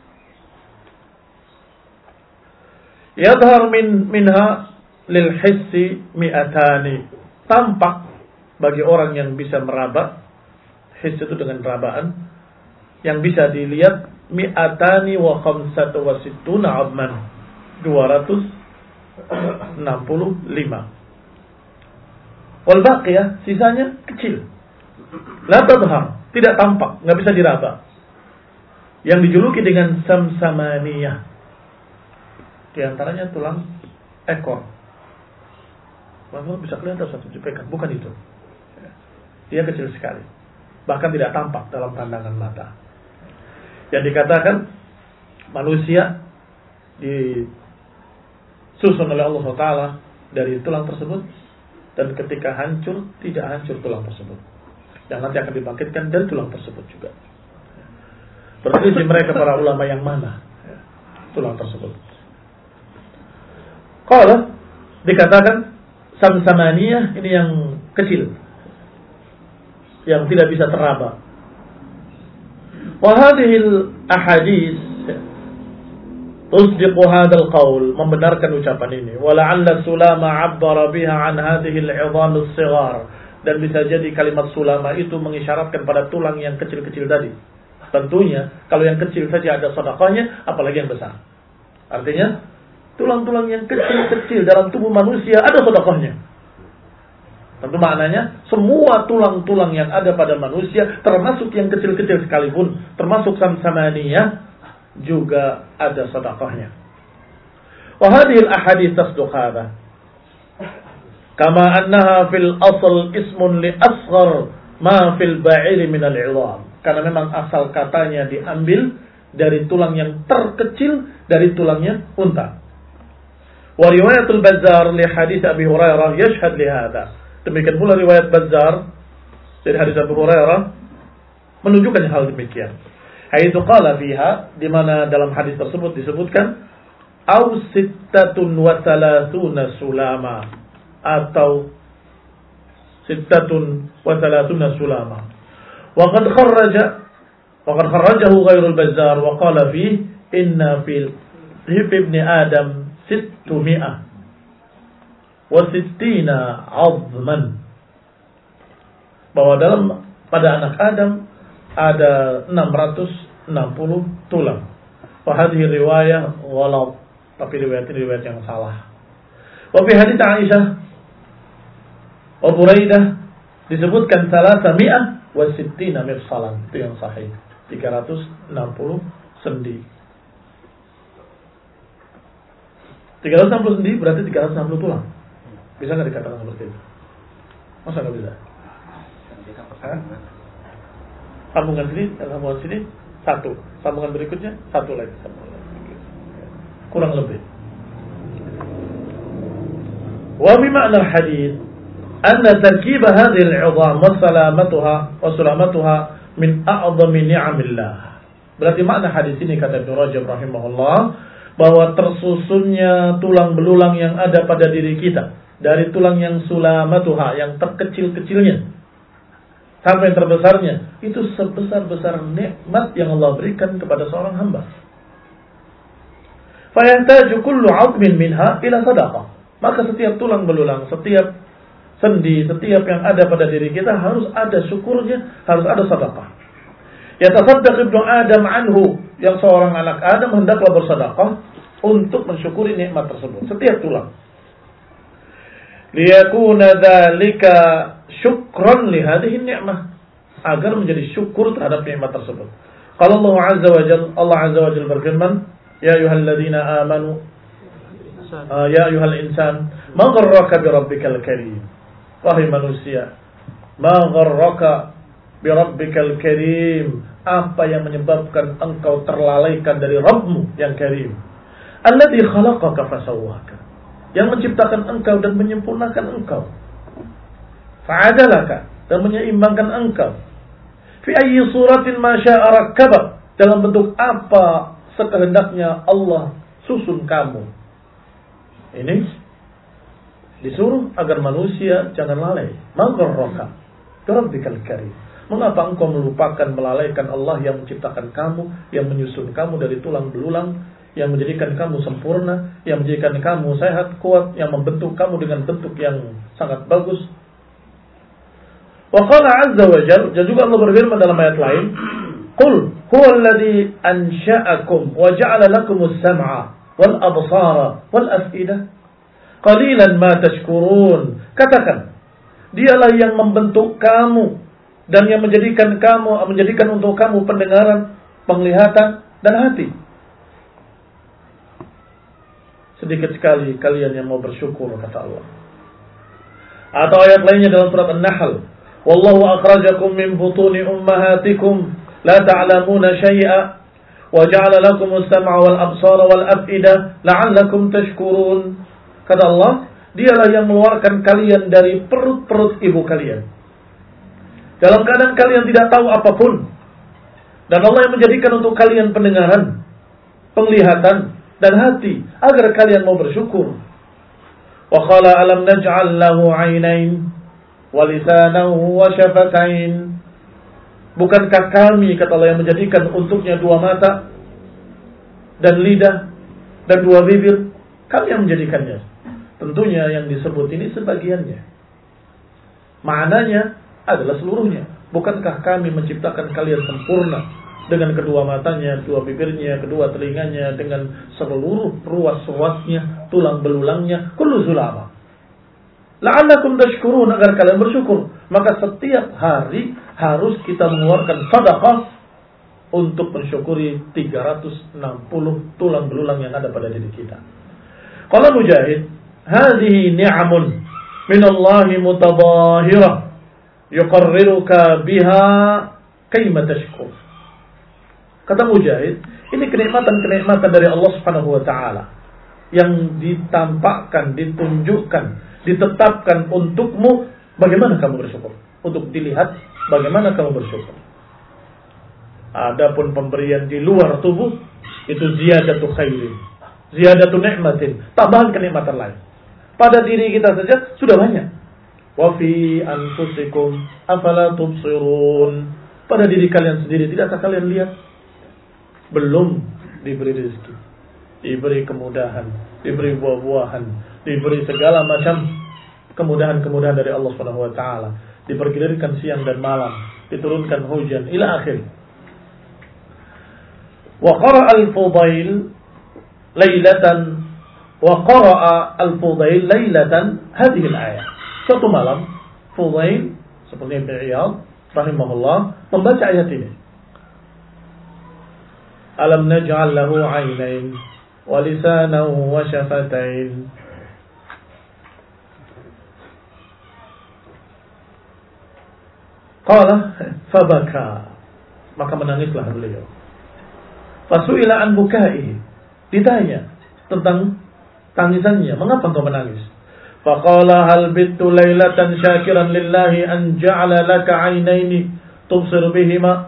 Yadhhar min minha lil hissi mi'atani, tampak bagi orang yang bisa meraba, hiss itu dengan rabaan, yang bisa dilihat, mi'atani wa khamsatu wa sittuna 'azman, dua ratus enam puluh lima. Wal baqiyah, sisanya kecil. La tadhhar, tidak tampak, enggak bisa diraba. Yang dijuluki dengan samsamaniyah. Di antaranya tulang ekor. Lalu bisa kelihatan satu jepekan, bukan itu. Dia kecil sekali. Bahkan tidak tampak dalam pandangan mata. Yang dikatakan manusia disusun oleh Allah Taala dari tulang tersebut, dan ketika hancur, tidak hancur tulang tersebut, dan nanti akan dibangkitkan dari tulang tersebut juga. Berselisih mereka para ulama yang mana tulang tersebut. Kalau dikatakan samsamaniyah, ini yang kecil, yang tidak bisa teraba. Wa hadhil ahadits tusdiqu hadzal qaul, membenarkan ucapan ini. Wa la'alla sulama 'abbara biha 'an hadhil 'idham as-sighar, dan bisa jadi kalimat sulama itu mengisyaratkan pada tulang yang kecil-kecil tadi. Tentunya kalau yang kecil saja ada sedekahnya, apalagi yang besar. Artinya tulang-tulang yang kecil-kecil dalam tubuh manusia ada sedekahnya. Tentu maknanya semua tulang-tulang yang ada pada manusia, termasuk yang kecil-kecil sekalipun, termasuk samsamaniyah, juga ada sedekahnya. Wa hadhihi al-ahadits tasduq hadha. Kama annaha fil asl ismun li asghar ma fil ba'ir min al-'idham. karena memang asal katanya diambil dari tulang yang terkecil dari tulangnya unta. Wa riwayatul Bazzar li hadits Abi Hurairah yashhad li hadza. Demikian pula riwayat Bazzar dari hadis Abu Hurairah menunjukkan hal demikian. Haitsu qala fiha, di mana dalam hadis tersebut disebutkan au sittatun wa thalathuna sulama, atau sittatun wa thalathuna sulama. Wa qad kharraja wa qad kharrajahu ghairul Bazzar wa qala fihi inna fil hib ibn Adam sittumi'ah wa sittina 'azman, bahwa dalam pada anak Adam ada enam ratus enam puluh tulang. Wa hadhihi riwayah ghalat, tapi riwayat ini riwayat yang salah. Wa fi hadits Aisyah wa Buraidah disebutkan salasa mi'ah wa sittina mifsalan, itu yang sahih, tiga ratus enam puluh sendi. tiga ratus enam puluh sendi berarti tiga ratus enam puluh tulang. Bisa nggak dikatakan seperti itu? Masa nggak bisa? Hah? Sambungan sini, sambungan sini satu, sambungan berikutnya satu lagi, sambungan lagi. Kurang lebih. Wa bi ma'na al-hadits anna tarkib hadhihi al-'idham wa salamatuha wa salamatuha min a'zami ni'amillah. Berarti makna hadis ini, kata Ibnu Rajab rahimahullah, bahwa tersusunnya tulang belulang yang ada pada diri kita dari tulang yang sulamatuha, yang terkecil-kecilnya sampai yang terbesarnya, itu sebesar-besar nikmat yang Allah berikan kepada seorang hamba. Fayantaju kullu 'azmin minha ila sadaqah. Maka setiap tulang belulang, setiap sendi, setiap yang ada pada diri kita harus ada syukurnya, harus ada sedekah. Yatasaddaq ibnu Adam anhu, yang seorang anak Adam hendaklah bersedekah untuk mensyukuri nikmat tersebut, setiap tulang. Liyakuna dzalika syukran li hadhihi ni'mah, agar menjadi syukur terhadap nikmat tersebut. Qala Allah azza wa jalla, Allah azza wa jalla berfirman, ya ayyuhalladzina amanu ya ayyuhal insan ma gharraka bi rabbikal karim. Wahai manusia, ma gharraka bi rabbikal karim, apa yang menyebabkan engkau terlalaikan dari Rabbmu yang karim? Alladzi khalaqaka fasawwaka, yang menciptakan engkau dan menyempurnakan engkau. Fa'adalaka, dan menyeimbangkan engkau. Fi ayyi suratin ma syaa rakkabak, dalam bentuk apa sekehendaknya Allah susun kamu. Ini disuruh agar manusia jangan lalai. Magharraka bi rabbikal karim. Mengapa engkau melupakan, melalaikan Allah yang menciptakan kamu, yang menyusun kamu dari tulang belulang, yang menjadikan kamu sempurna, yang menjadikan kamu sehat, kuat, yang membentuk kamu dengan bentuk yang sangat bagus. Wa qala azza wa jalla, dan juga Allah berfirman dalam ayat lain, qul huwa alladhi ansha'akum wa ja'ala lakumus sam'a wal absara wal af'idah qalilan ma tashkurun. Katakan, dialah yang membentuk kamu dan yang menjadikan kamu, menjadikan untuk kamu pendengaran, penglihatan dan hati. Sedikit sekali kalian yang mau bersyukur, kata Allah. Atau ayat lainnya dalam surat An-Nahl, wallahu akhrajakum min butuni ummahatikum la ta'lamuna syai'a wa ja'ala lakumus sam'a wal absara wal af'idah la'allakum tashkurun. Kata Allah, dialah yang mengeluarkan kalian dari perut-perut ibu kalian dalam keadaan kalian tidak tahu apapun, dan Allah yang menjadikan untuk kalian pendengaran, penglihatan dan hati agar kalian mau bersyukur. Wa qala alam naj'al lahu 'ainain wa lisanan wa syafatain. Bukankah kami, kata Allah, yang menjadikan untuknya dua mata dan lidah dan dua bibir? Kami yang menjadikannya. Tentunya yang disebut ini sebagiannya. Maknanya adalah seluruhnya. Bukankah kami menciptakan kalian sempurna dengan kedua matanya, kedua bibirnya, kedua telinganya, dengan seluruh ruas-ruasnya, tulang belulangnya, kullu zulama. La'allakum tashkurun, agar kalian bersyukur. Maka setiap hari harus kita mengeluarkan sedekah untuk mensyukuri tiga ratus enam puluh tulang belulang yang ada pada diri kita. Qala Mujahid, hadhihi ni'amun min Allah mutabahirah yuqarriruka biha kaima tashkur. Kata Mujahid, ini kenikmatan-kenikmatan dari Allah Subhanahu wa taala yang ditampakkan, ditunjukkan, ditetapkan untukmu, bagaimana kamu bersyukur? Untuk dilihat bagaimana kamu bersyukur. Adapun pemberian di luar tubuh itu ziyadatu khairin, ziyadatu nikmatin, tambahan kenikmatan lain. Pada diri kita saja sudah banyak. Wa fi anfusikum afala tubsirun. Pada diri kalian sendiri tidakkah kalian lihat? Belum diberi rezeki, diberi kemudahan, diberi buah-buahan, diberi segala macam kemudahan-kemudahan dari Allah Subhanahu wa taala, dipergilirkan siang dan malam, diturunkan hujan ila akhir. Wa qara'a al-Fudail lailatan wa qara'a al-Fudail lailatan hadhihi al-ayah. Suatu malam Fudail seperti Ibnu Iyadh rahimahullah membaca ayat ini. Alam naj'al lahu 'aynayn wa lisanan wa shafatain. Qala fabaka, maka menangislah beliau. Fasu'ila an bukaihi, ditanya tentang tangisannya, mengapa engkau menangis? Faqala hal bittu lailatan syakiran lillahi an ja'ala laka 'aynaini tubsir bihima.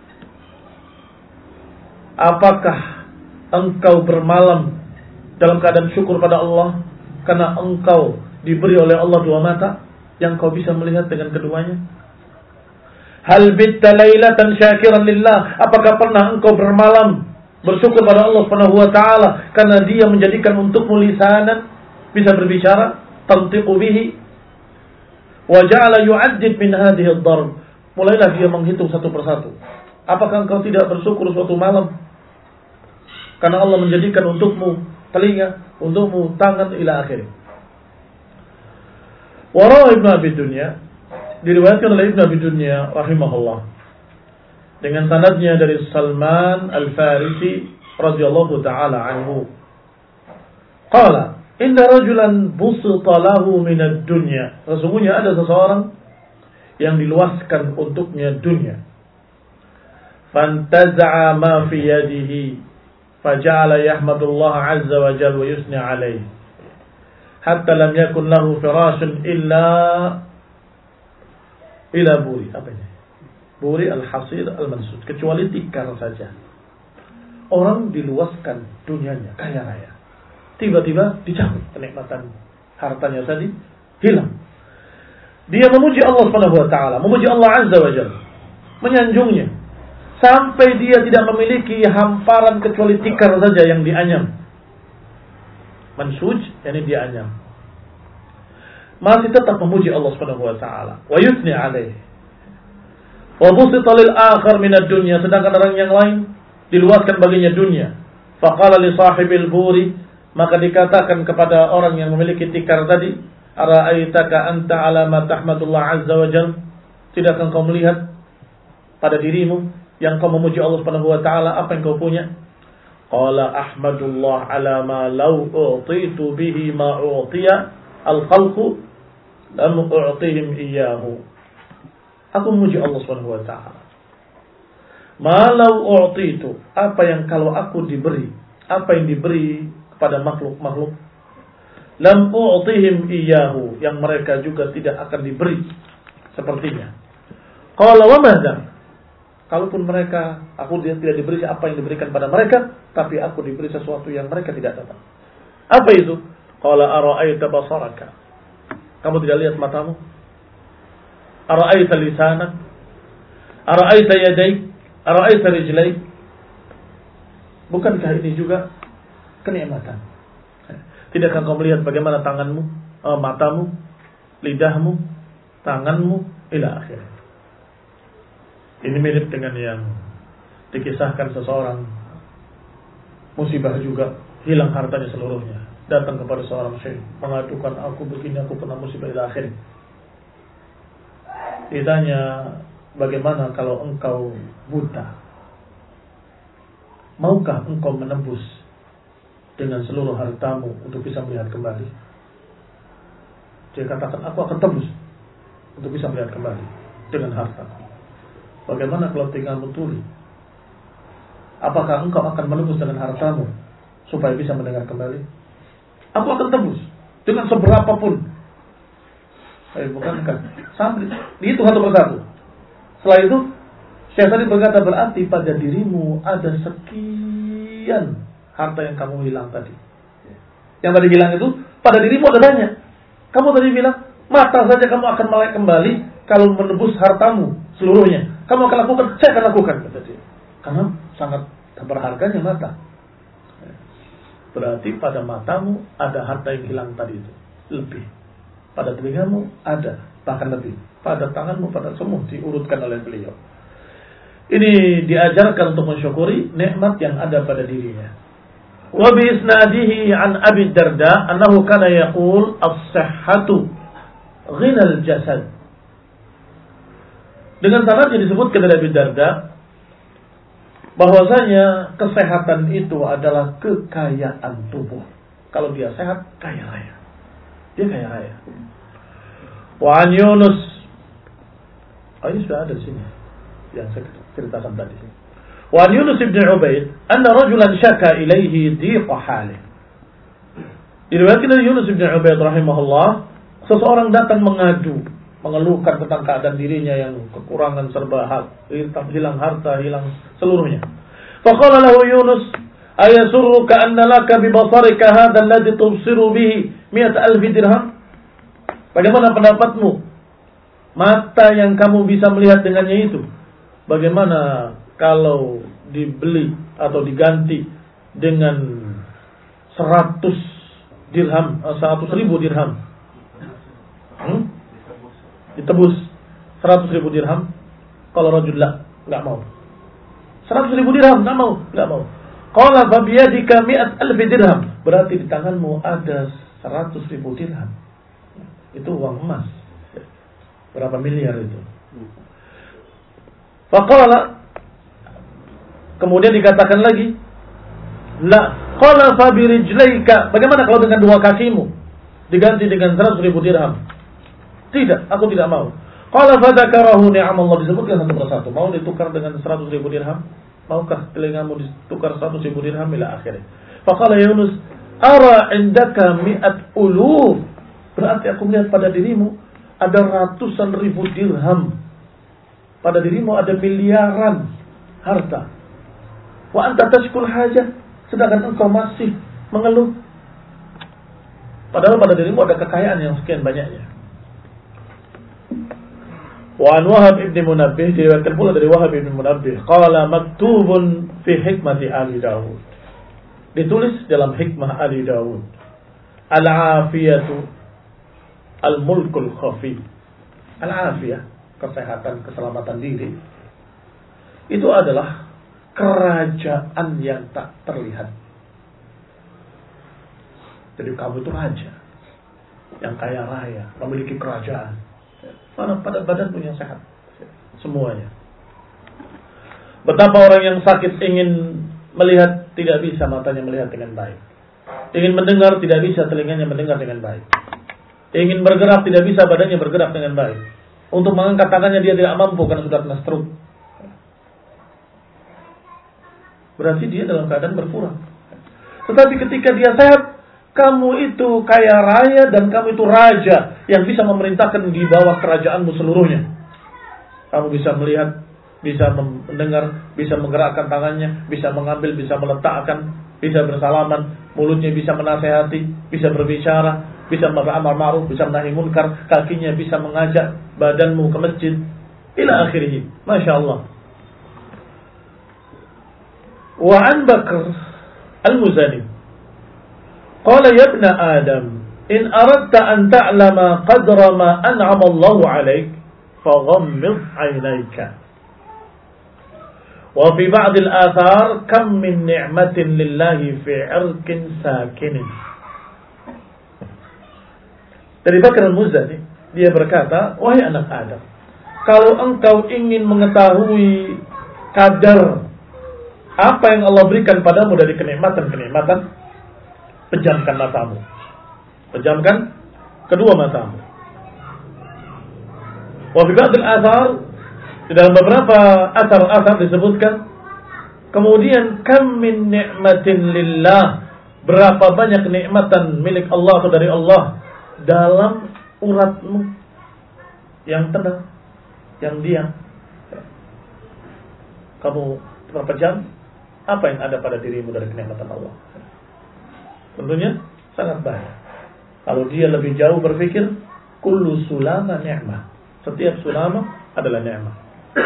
Apakah engkau bermalam dalam keadaan syukur pada Allah karena engkau diberi oleh Allah dua mata yang kau bisa melihat dengan keduanya? Hal bitta lailatan syakiran lillah, apakah pernah engkau bermalam bersyukur pada Allah Subhanahu wa taala karena Dia menjadikan untukmu lisanan, bisa berbicara, tantiqu bihi, wa ja'ala yu'addid min hadhihi ad-darb. Mulailah Dia menghitung satu persatu. Apakah engkau tidak bersyukur suatu malam karena Allah menjadikan untukmu telinga, untukmu tangan ila akhir. Wara Ibnu Abi Dunya, diriwayatkan oleh Ibnu Abi Dunya rahimahullah dengan sanadnya dari Salman Al-Farisi radhiyallahu taala anhu. Qala, inna rajulan busita lahu min ad-dunya. Sesungguhnya ada seseorang yang diluaskan untuknya dunia. Fantaza'a ma fi yadihi faja'ala yahmadullah azza wa jalla wa yusni alayhi hatta lam yakun lahu firashun illa ila buri, apa ini? Buri al-hasir al-mansud, kecuali tikar saja. Orang diluaskan dunianya, kaya raya, tiba-tiba dicabut kenikmatan hartanya tadi, hilang. Dia memuji Allah Subhanahu wa taala, memuji Allah azza wa jalla, menyanjungnya sampai dia tidak memiliki hamparan kecuali tikar saja yang dianyam. Mansuj, yakni dianyam. Masih tetap memuji Allah Subhanahu wa taala, wa yusni alaihi. Wa busita lil akhar min ad-dunya, sedangkan orang yang lain diluaskan baginya dunia. Faqala li sahibil buri, maka dikatakan kepada orang yang memiliki tikar tadi, ara'aitaka anta ala ma tahmadullah azza wa jalla, tidakkah engkau melihat pada dirimu yang kau memuji Allah Subhanahu wa taala, apa yang kau punya? Qala ahmadullah ala ma law u'titu bihi ma u'tiya al-khalqu lam u'tihim iyyahu. Aku memuji Allah Subhanahu wa taala. Ma law u'titu, apa yang kalau aku diberi, apa yang diberi kepada makhluk-makhluk, lam u'tihim iyyahu, yang mereka juga tidak akan diberi sepertinya. Qala wa madza? Kalaupun mereka, aku tidak diberi apa yang diberikan pada mereka, tapi aku diberi sesuatu yang mereka tidak dapat. Apa itu? Qala ara'aita basaraka. Kamu tidak lihat matamu? Ara'aita lisanak? Ara'aita yadaik? Ara'aita rijlaik? Bukankah ini juga kenikmatan? Tidakkah kau melihat bagaimana tanganmu, matamu, lidahmu, tanganmu, ila akhirnya. Ini mirip dengan yang dikisahkan seseorang, musibah juga, hilang hartanya seluruhnya. Datang kepada seorang syekh, mengadukan, aku begini, aku pernah musibah ila akhir. Ditanya, bagaimana kalau engkau buta? Maukah engkau menembus dengan seluruh hartamu untuk bisa melihat kembali? Dia katakan, aku akan tembus untuk bisa melihat kembali dengan hartaku. Bagaimana kalau telingamu tuli? Apakah engkau akan menebus dengan hartamu supaya bisa mendengar kembali? Aku akan tebus dengan seberapa pun. Eh, bukankah? Sampai dihitung satu persatu. Setelah itu, Syekh tadi berkata, berarti pada dirimu ada sekian harta yang kamu hilang tadi. Yang tadi hilang itu, pada dirimu ada banyak. Kamu tadi bilang, mata saja kamu akan melek kembali kalau menebus hartamu seluruhnya. Kamu akan lakukan, saya akan lakukan, kata dia. Karena sangat berharganya mata. Berarti pada matamu ada harta yang hilang tadi itu. Lebih. Pada telingamu ada, bahkan lebih. Pada tanganmu, pada semua diurutkan oleh beliau. Ini diajarkan untuk mensyukuri nikmat yang ada pada dirinya. Wa bi isnadihi an Abi Darda annahu kana yaqul as-sihhatu ghinal jasad. Dengan sanadnya disebutkan dari Abi Darda bahwasanya kesehatan itu adalah kekayaan tubuh. Kalau dia sehat, kaya raya. Dia kaya raya. Wa an Yunus. Oh, ini sudah ada di sini yang saya ceritakan tadi. Wa an Yunus bin Ubaid anna rajulan syaka ilaihi dhiqa halih. Diriwayatkan dari Yunus bin Ubaid rahimahullah, seseorang datang mengadu, mengeluhkan tentang keadaan dirinya yang kekurangan serba hal, hilang harta, hilang seluruhnya. Faqala lahu Yunus, ayasurruka anna laka bi basarika hadha alladhi tubsiru bihi mi'at alf dirham? Bagaimana pendapatmu? Mata yang kamu bisa melihat dengannya itu, bagaimana kalau dibeli atau diganti dengan seratus dirham, seratus ribu dirham? Hmm? Ditebus seratus ribu dirham. Kalau rajul la, enggak mau. Seratus ribu dirham, enggak mau, enggak mau. Qala fa biyadika mi'at alf dirham. Berarti di tanganmu ada seratus ribu dirham. Itu uang emas. Berapa miliar itu? Faqala, kemudian dikatakan lagi, la qala fa birijlaika. Bagaimana kalau dengan dua kakimu diganti dengan seratus ribu dirham? Tidak, aku tidak mau. Qala fadzakarahu ni'amallah, disebutkan satu persatu. Mau ditukar dengan seratus ribu dirham? Maukah telingamu ditukar seratus ribu dirham ila akhirnya? Faqala Yunus, ara indaka mi'at uluf. Berarti aku melihat pada dirimu ada ratusan ribu dirham. Pada dirimu ada miliaran harta. Wa anta tashkul hajah, sedangkan engkau masih mengeluh. Padahal pada dirimu ada kekayaan yang sekian banyaknya. Wa an Wahab ibn Munabbih, diriwayatkan pula dari Wahab ibn Munabbih, qala maktubun fi hikmati Ali Daud. Ditulis dalam hikmah Ali Daud, al-afiyatu al-mulkul khafi. Al-afiyah, kesehatan, keselamatan diri, itu adalah kerajaan yang tak terlihat. Jadi kamu itu raja yang kaya raya, memiliki kerajaan. Mana pada badanmu yang sehat semuanya. Betapa orang yang sakit ingin melihat, tidak bisa matanya melihat dengan baik. Ingin mendengar, tidak bisa telinganya mendengar dengan baik. Ingin bergerak, tidak bisa badannya bergerak dengan baik. Untuk mengangkat tangannya dia tidak mampu karena sudah kena stroke. Berarti dia dalam keadaan berkurang. Tetapi ketika dia sehat, kamu itu kaya raya dan kamu itu raja yang bisa memerintahkan di bawah kerajaanmu seluruhnya. Kamu bisa melihat, bisa mendengar, bisa menggerakkan tangannya, bisa mengambil, bisa meletakkan, bisa bersalaman, mulutnya bisa menasehati, bisa berbicara, bisa beramal ma'ruf, bisa menahi munkar, kakinya bisa mengajak badanmu ke masjid, ila akhirih. Masya Allah. Wa an Bakr al-Muzani, qala ya ibna Adam, in aradta an ta'lama qadra ma an'ama Allahu 'alaik, faghammid 'ainayka. Wa fi ba'd al-athar kam min ni'matin lillahi fi 'irqin sakinin. Dari Bakr al-Muzani, dia berkata, wahai anak Adam, kalau engkau ingin mengetahui kadar apa yang Allah berikan padamu dari kenikmatan-kenikmatan, pejamkan matamu. Pejamkan kedua matamu. Wa fi ba'd al-athar, Di dalam beberapa asar-asar disebutkan, kemudian kam min ni'matin lillah, berapa banyak kenikmatan milik Allah atau dari Allah dalam uratmu yang tenang, yang diam. Kamu berapa jam? Apa yang ada pada dirimu dari kenikmatan Allah? Tentunya sangat banyak. Kalau dia lebih jauh berpikir, kullu sulama ni'mah, setiap sulama adalah ni'mah.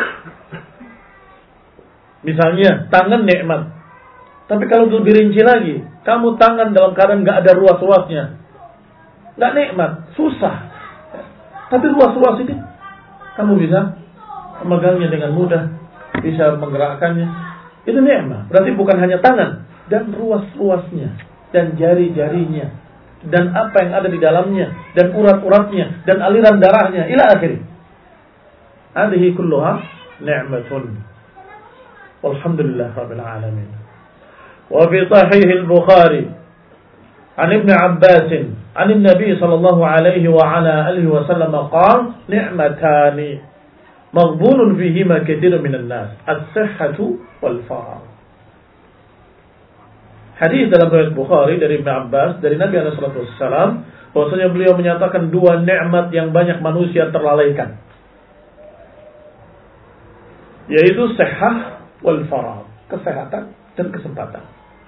Misalnya tangan nikmat, tapi kalau lebih rinci lagi, kamu tangan dalam keadaan nggak ada ruas-ruasnya, nggak nikmat, susah. Tapi ruas-ruas ini kamu bisa memegangnya dengan mudah, bisa menggerakkannya, itu nikmat. Berarti bukan hanya tangan dan ruas-ruasnya dan jari-jarinya dan apa yang ada di dalamnya dan urat-uratnya dan aliran darahnya ila akhirih. Hadhihi kulluha ni'matun. Walhamdulillah rabbil alamin. Wa fi sahih al-Bukhari an Ibn Abbas an Nabi sallallahu alaihi wa ala alihi wa sallam qala ni'matani maghbunun fihima katsirun minan nas as-sihhatu wal faragh. Hadis dalam riwayat Bukhari dari Ibn Abbas dari Nabi alaihi salatu wasallam bahwasanya beliau menyatakan dua nikmat yang banyak manusia terlalaikan, yaitu sehat wal faragh, kesehatan dan kesempatan.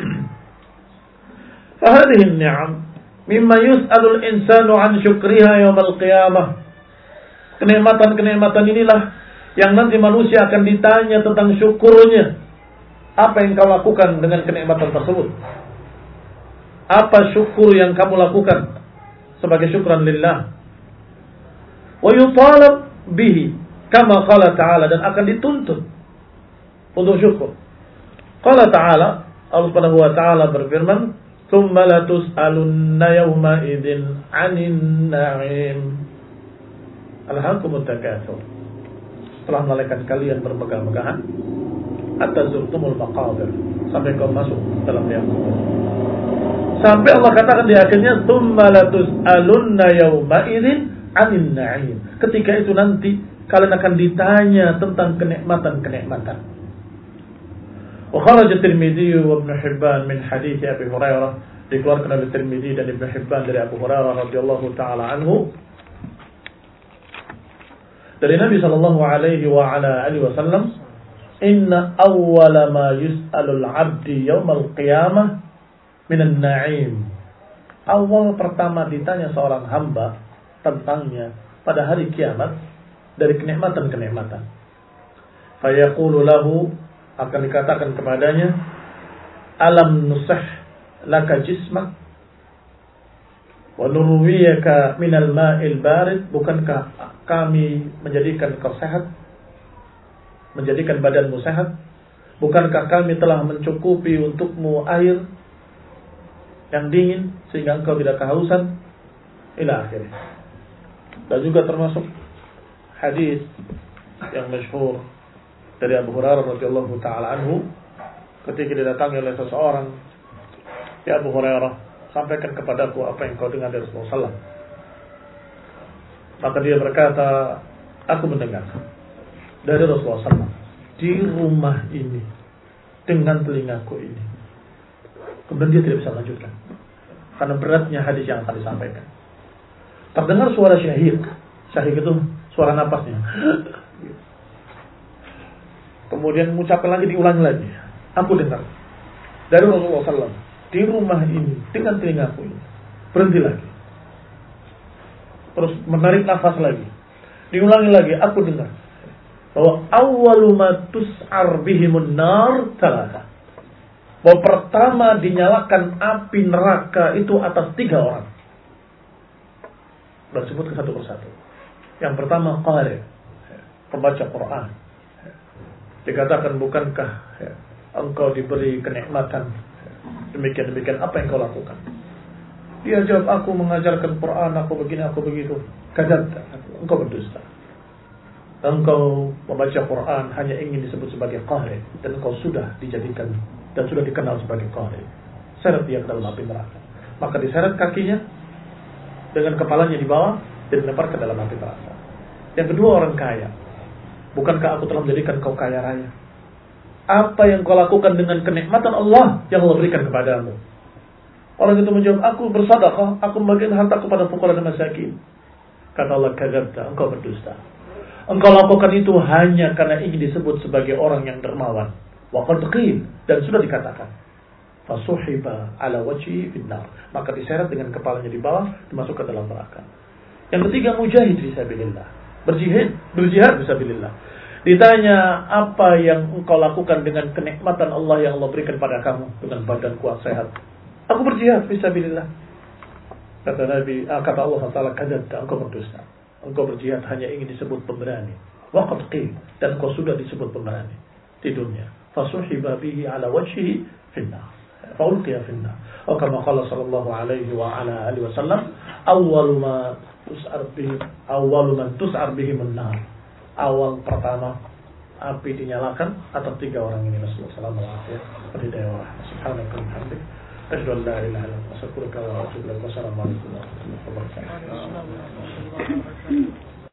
Fahadhihi an-ni'am mimma yus'alul insanu an syukriha yaumil qiyamah. Kenikmatan-kenikmatan inilah yang nanti manusia akan ditanya tentang syukurnya. Apa yang kau lakukan dengan kenikmatan tersebut? Apa syukur yang kamu lakukan sebagai syukran lillah? Wa yutalab bihi kama qala ta'ala, dan akan dituntut untuk syukur. Qala ta'ala, Allah Subhanahu wa ta'ala berfirman, "Tsumma la tus'alunna yawma idzin 'anin na'im." Alhaakumut takatsur. Setelah malaikat kalian bermegah-megahan, hatta zurtumul maqabir, sampai kau masuk dalam liang kubur. Sampai Allah katakan di akhirnya, "Tsumma la tus'alunna yawma idzin 'anin na'im." Ketika itu nanti kalian akan ditanya tentang kenikmatan-kenikmatan. Wa kharaja Tirmidzi wa Ibnu Hibban min hadits Abi Hurairah, dikeluarkan oleh Tirmidzi dan Ibnu Hibban dari Abu Hurairah radhiyallahu taala anhu, dari Nabi sallallahu alaihi wa ala alihi wasallam, "Inna awwala ma yus'alul 'abdi yaumal qiyamah minan na'im." Awal pertama ditanya seorang hamba tentangnya pada hari kiamat dari kenikmatan-kenikmatan. Fayaqulu lahu, akan dikatakan kepadanya, "Alam nusah laka jismak wa nurwiyaka minal ma'il barid." Bukankah kami menjadikan kau sehat, menjadikan badanmu sehat? Bukankah kami telah mencukupi untukmu air yang dingin sehingga engkau tidak kehausan? Ila akhirnya. Dan juga termasuk hadis yang masyhur dari Abu Hurairah radhiyallahu taala anhu, ketika didatangi oleh seseorang, "Ya Abu Hurairah, sampaikan kepadaku apa yang kau dengar dari Rasulullah sallallahu alaihi wasallam." Maka dia berkata, "Aku mendengar dari Rasulullah sallallahu alaihi wasallam di rumah ini dengan telingaku ini." Kemudian dia tidak bisa melanjutkan karena beratnya hadis yang akan disampaikan. Terdengar suara syahik. Syahik itu suara napasnya. Kemudian mengucapkan lagi, diulangi lagi. "Aku dengar dari Rasulullah sallallahu alaihi wasallam di rumah ini dengan telingaku ini." Berhenti lagi. Terus menarik nafas lagi. Diulangi lagi, "Aku dengar bahwa awwalu ma tus'ar bihimun nar talata." Bahwa pertama dinyalakan api neraka itu atas tiga orang. Bersebut ke satu persatu. Yang pertama qari, pembaca Quran. Dikatakan, "Bukankah ya, engkau diberi kenikmatan demikian-demikian, apa yang kau lakukan?" Dia jawab, "Aku mengajarkan Quran, aku begini, aku begitu." Kadzabta, engkau berdusta. Engkau membaca Quran hanya ingin disebut sebagai qari, dan engkau sudah dijadikan dan sudah dikenal sebagai qari. Seret dia ke dalam api neraka. Maka diseret kakinya dengan kepalanya di bawah dan dilempar ke dalam api neraka. Yang kedua orang kaya. Bukankah aku telah menjadikan kau kaya raya? Apa yang kau lakukan dengan kenikmatan Allah yang Allah berikan kepadamu? Orang itu menjawab, aku bersedekah, aku membagikan harta kepada fuqara dan masakin. Kata Allah, kadzabta, engkau berdusta. Engkau lakukan itu hanya karena ingin disebut sebagai orang yang dermawan. Wa qad qil, dan sudah dikatakan. Fasuhiba ala wajhi finnar. Maka diseret dengan kepalanya di bawah, dimasukkan dalam neraka. Yang ketiga, mujahid fisabilillah. Berjihad, berjihad fisabilillah. Ditanya, apa yang engkau lakukan dengan kenikmatan Allah yang Allah berikan pada kamu dengan badan kuat sehat? Aku berjihad fisabilillah. Kata Nabi, ah, kata Allah Taala, kadzabta, engkau berdusta. Engkau berjihad hanya ingin disebut pemberani. Wa qad qil, dan engkau sudah disebut pemberani di dunia. Fasuhiba bihi ala wajhihi finnar. Fa ulqiya finnar. Atau kama qala sallallahu alaihi wa ala alihi wasallam, awwalu ma tus'ar bihi awwalu man tus'ar bihi an-nar. Awal pertama api dinyalakan atas tiga orang ini. Rasulullah sallallahu alaihi wasallam. Subhanaka wa bihamdika asyhadu an la ilaha illa anta astaghfiruka wa atubu ilaik. Wassalamu alaikum warahmatullahi wabarakatuh.